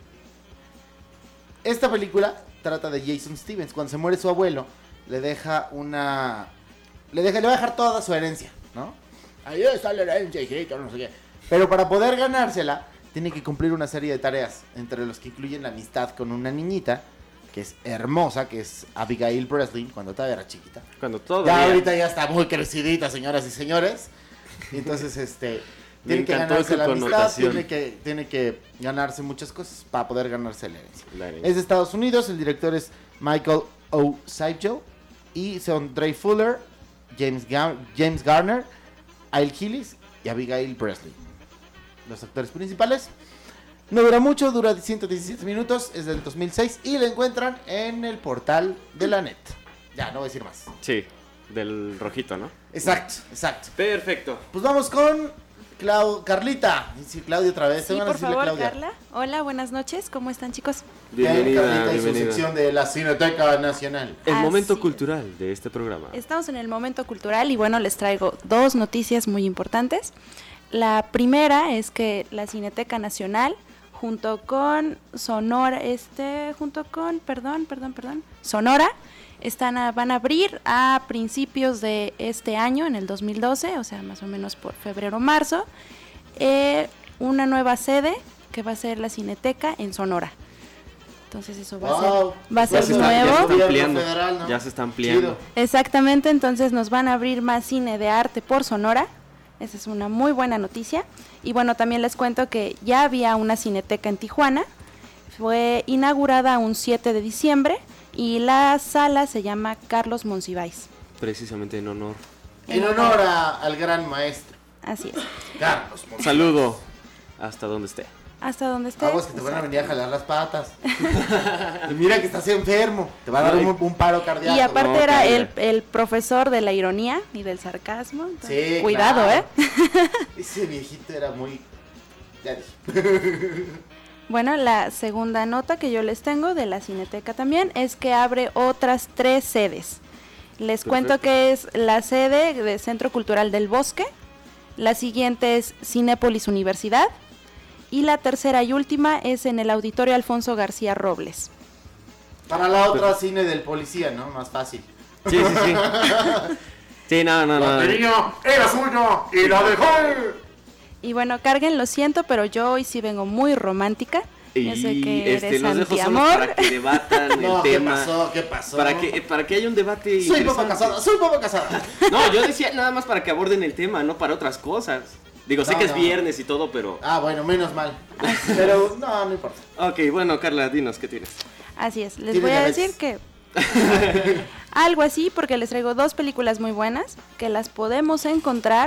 Speaker 2: Esta película trata de Jason Stevens. Cuando se muere su abuelo, le va a dejar toda su herencia, ¿no? Ahí está la herencia, hijito, no sé qué. Pero para poder ganársela, tiene que cumplir una serie de tareas, entre los que incluyen la amistad con una niñita, que es hermosa, que es Abigail Breslin, cuando todavía era chiquita.
Speaker 3: Cuando todavía...
Speaker 2: Ya ahorita ya está muy crecidita, señoras y señores. Y entonces, Tiene que
Speaker 3: encantó
Speaker 2: ganarse
Speaker 3: esa
Speaker 2: la amistad,
Speaker 3: connotación.
Speaker 2: tiene que ganarse muchas cosas para poder ganarse la herencia.
Speaker 3: La herencia.
Speaker 2: Es de Estados Unidos, el director es Michael O. Seibel y son Dre Fuller, James Garner, Al Hillis y Abigail Breslin. Los actores principales. No dura mucho, dura 117 minutos, es del 2006 y lo encuentran en el portal de la net. Ya, no voy a decir más.
Speaker 3: Sí, del rojito, ¿no?
Speaker 2: Exacto.
Speaker 3: Perfecto.
Speaker 2: Pues vamos con Carlita. Sí, Claudia otra vez.
Speaker 8: Sí,
Speaker 2: Te van a
Speaker 8: por
Speaker 2: decirle
Speaker 8: favor,
Speaker 2: Claudia.
Speaker 8: Carla. Hola, buenas noches. ¿Cómo están, chicos?
Speaker 3: Bienvenida,
Speaker 2: Carlita y su
Speaker 3: bienvenida.
Speaker 2: sección de la Cineteca Nacional.
Speaker 3: El
Speaker 8: Así
Speaker 3: momento
Speaker 8: es.
Speaker 3: cultural de este programa.
Speaker 8: Estamos en el momento cultural y bueno, les traigo dos noticias muy importantes. La primera es que la Cineteca Nacional junto con Sonora, Sonora, van a abrir a principios de este año, en el 2012, o sea, más o menos por febrero o marzo, una nueva sede que va a ser la Cineteca en Sonora. Entonces eso va a ser nuevo.
Speaker 3: Ya se está ampliando.
Speaker 8: Exactamente, entonces nos van a abrir más cine de arte por Sonora. Esa es una muy buena noticia. Y bueno, también les cuento que ya había una cineteca en Tijuana. Fue inaugurada un 7 de diciembre y la sala se llama Carlos Monsiváis.
Speaker 3: Precisamente en honor.
Speaker 2: En honor al gran maestro.
Speaker 8: Así es.
Speaker 2: Carlos Monsiváis.
Speaker 3: Saludo hasta donde esté.
Speaker 8: Hasta donde esté.
Speaker 2: Aguas que te van a venir a jalar las patas. Y mira que estás enfermo. Te va a dar un paro cardíaco.
Speaker 8: Y aparte era el profesor de la ironía y del sarcasmo.
Speaker 2: Sí,
Speaker 8: cuidado,
Speaker 2: claro. Ese viejito era muy... Ya dije.
Speaker 8: Bueno, la segunda nota que yo les tengo de la Cineteca también es que abre otras 3 sedes. Les cuento que es la sede del Centro Cultural del Bosque, la siguiente es Cinépolis Universidad y la tercera y última es en el Auditorio Alfonso García Robles.
Speaker 2: Para la otra cine del policía, ¿no? Más fácil.
Speaker 3: Sí. Sí, no.
Speaker 2: La tenía, era suyo y la dejó.
Speaker 8: Y bueno, Carguen, lo siento, pero yo hoy sí vengo muy romántica. Ya sé que eres
Speaker 3: los dejo solos
Speaker 8: antiamor.
Speaker 3: para que debatan el tema.
Speaker 2: ¿Qué pasó?
Speaker 3: Para que haya un debate
Speaker 2: Soy
Speaker 3: interesante.
Speaker 2: papá casada.
Speaker 3: No, yo decía nada más para que aborden el tema, no para otras cosas. Digo, sé que es viernes y todo, pero...
Speaker 2: Ah, bueno, menos mal. Pero no importa.
Speaker 3: Ok, bueno, Carla, dinos, ¿qué tienes?
Speaker 8: Así es, les voy a decir que... algo así, porque les traigo 2 películas muy buenas, que las podemos encontrar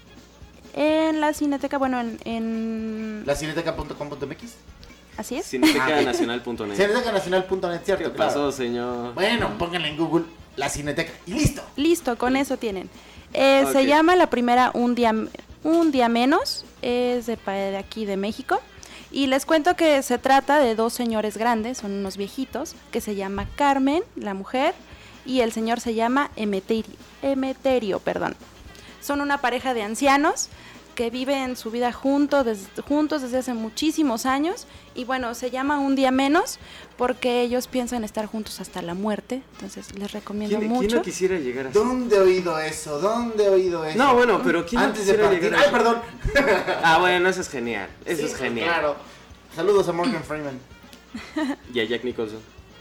Speaker 8: en la Cineteca, bueno, en...
Speaker 2: ¿La cineteca.com.mx?
Speaker 8: Así es.
Speaker 3: Cinetecanacional.net.
Speaker 2: Cinetecanacional.net, cierto.
Speaker 3: ¿Qué pasó, señor?
Speaker 2: Bueno, pónganle en Google la Cineteca y listo.
Speaker 8: Listo, con eso tienen. Se llama la primera Un Día Menos, es de aquí de México. Y les cuento que se trata de 2 señores grandes, son unos viejitos, que se llama Carmen, la mujer, y el señor se llama Emeterio. Son una pareja de ancianos que viven su vida juntos desde hace muchísimos años. Y bueno, se llama Un Día Menos porque ellos piensan estar juntos hasta la muerte. Entonces les recomiendo mucho.
Speaker 3: ¿Quién no quisiera llegar así?
Speaker 2: ¿Dónde he oído eso?
Speaker 3: No, bueno, pero ¿quién
Speaker 2: Antes
Speaker 3: no
Speaker 2: de
Speaker 3: quisiera
Speaker 2: partir.
Speaker 3: llegar
Speaker 2: Ay,
Speaker 3: así?
Speaker 2: perdón.
Speaker 3: Ah, bueno, eso es genial. Eso es genial.
Speaker 2: Claro. Saludos a Morgan Freeman.
Speaker 3: Y a Jack Nicholson.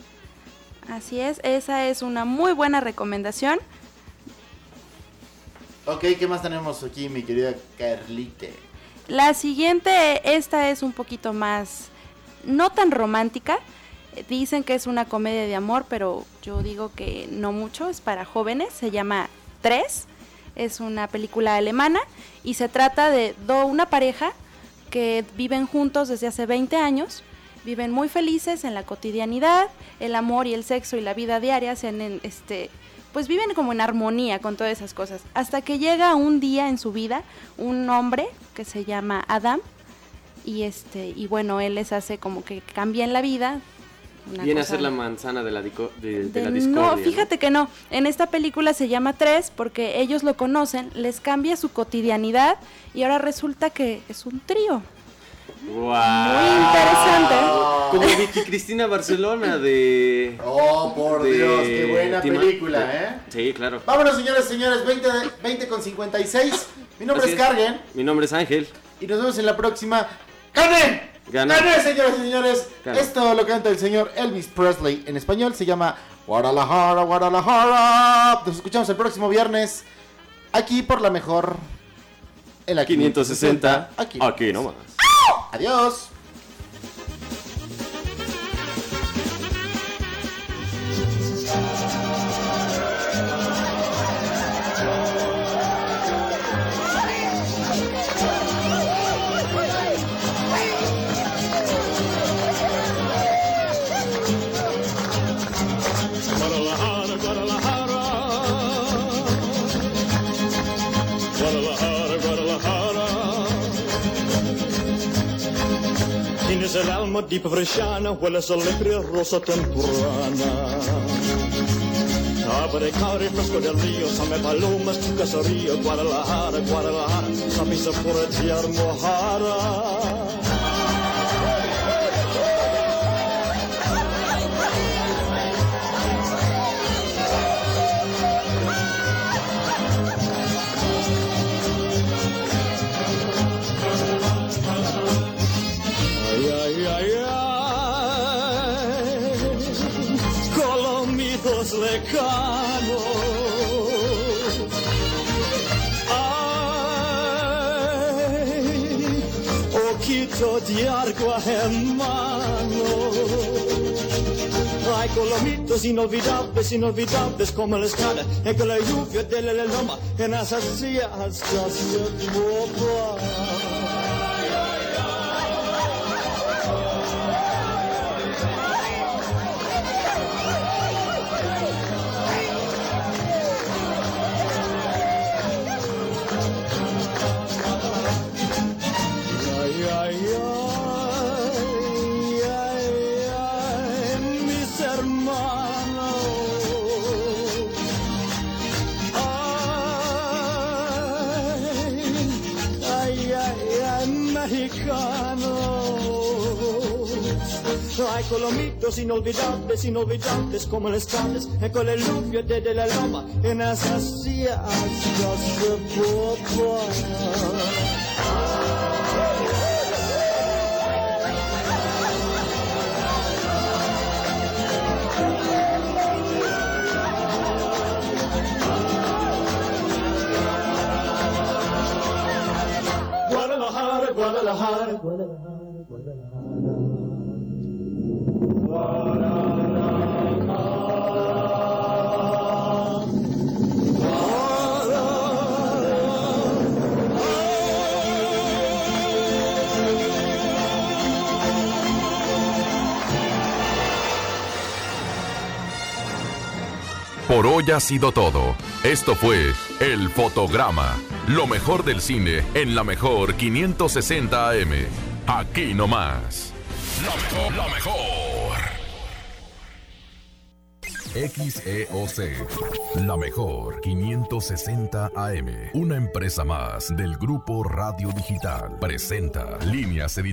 Speaker 8: Así es, esa es una muy buena recomendación.
Speaker 2: Ok, ¿qué más tenemos aquí, mi querida Carlite?
Speaker 8: La siguiente, esta es un poquito más, no tan romántica. Dicen que es una comedia de amor, pero yo digo que no mucho, es para jóvenes. Se llama 3, es una película alemana y se trata de una pareja que viven juntos desde hace 20 años. Viven muy felices en la cotidianidad, el amor y el sexo y la vida diaria pues viven como en armonía con todas esas cosas. Hasta que llega un día en su vida un hombre que se llama Adam y bueno, él les hace como que cambien la vida.
Speaker 3: Viene a ser la manzana de la discordia.
Speaker 8: No, fíjate que no. En esta película se llama 3 porque ellos lo conocen, les cambia su cotidianidad y ahora resulta que es un trío.
Speaker 3: Wow.
Speaker 8: Muy interesante.
Speaker 3: Como Vicky Cristina Barcelona de...
Speaker 2: Oh, por Dios, qué buena película, ¿eh?
Speaker 3: Sí, claro.
Speaker 2: Vámonos, señores, 20:56. Mi nombre es Cargen.
Speaker 3: Mi nombre es Ángel.
Speaker 2: Y nos vemos en la próxima. ¡Gané!
Speaker 3: Gané,
Speaker 2: señoras y señores. Gané. Esto lo canta el señor Elvis Presley. En español se llama Guadalajara, Guadalajara. Nos escuchamos el próximo viernes aquí por la mejor En la
Speaker 3: 560, aquí nomás.
Speaker 2: Adiós.
Speaker 10: Tienes el alma di bresciana, hueles a alegre rosa temprana. Abre cabre fresco del río, same palomas, tu caserío, Guadalajara, Guadalajara, camisa por echar mojara. Lejanos, ay, ojito de agua en mano, ay, colomitos inolvidables, inolvidables como la escala, en que la lluvia de la loma, en esas sillas hasta se popa. Hay colomitos inolvidables, inolvidables como las tardes, con el lluvia de la loma, en esas sillas de popa. Guadalajara, Guadalajara, Guadalajara.
Speaker 1: Por hoy ha sido todo. Esto fue El Fotograma. Lo mejor del cine en la mejor 560 AM. Aquí nomás. La mejor. XEOC. La mejor 560 AM. Una empresa más del Grupo Radio Digital. Presenta Líneas Editoriales.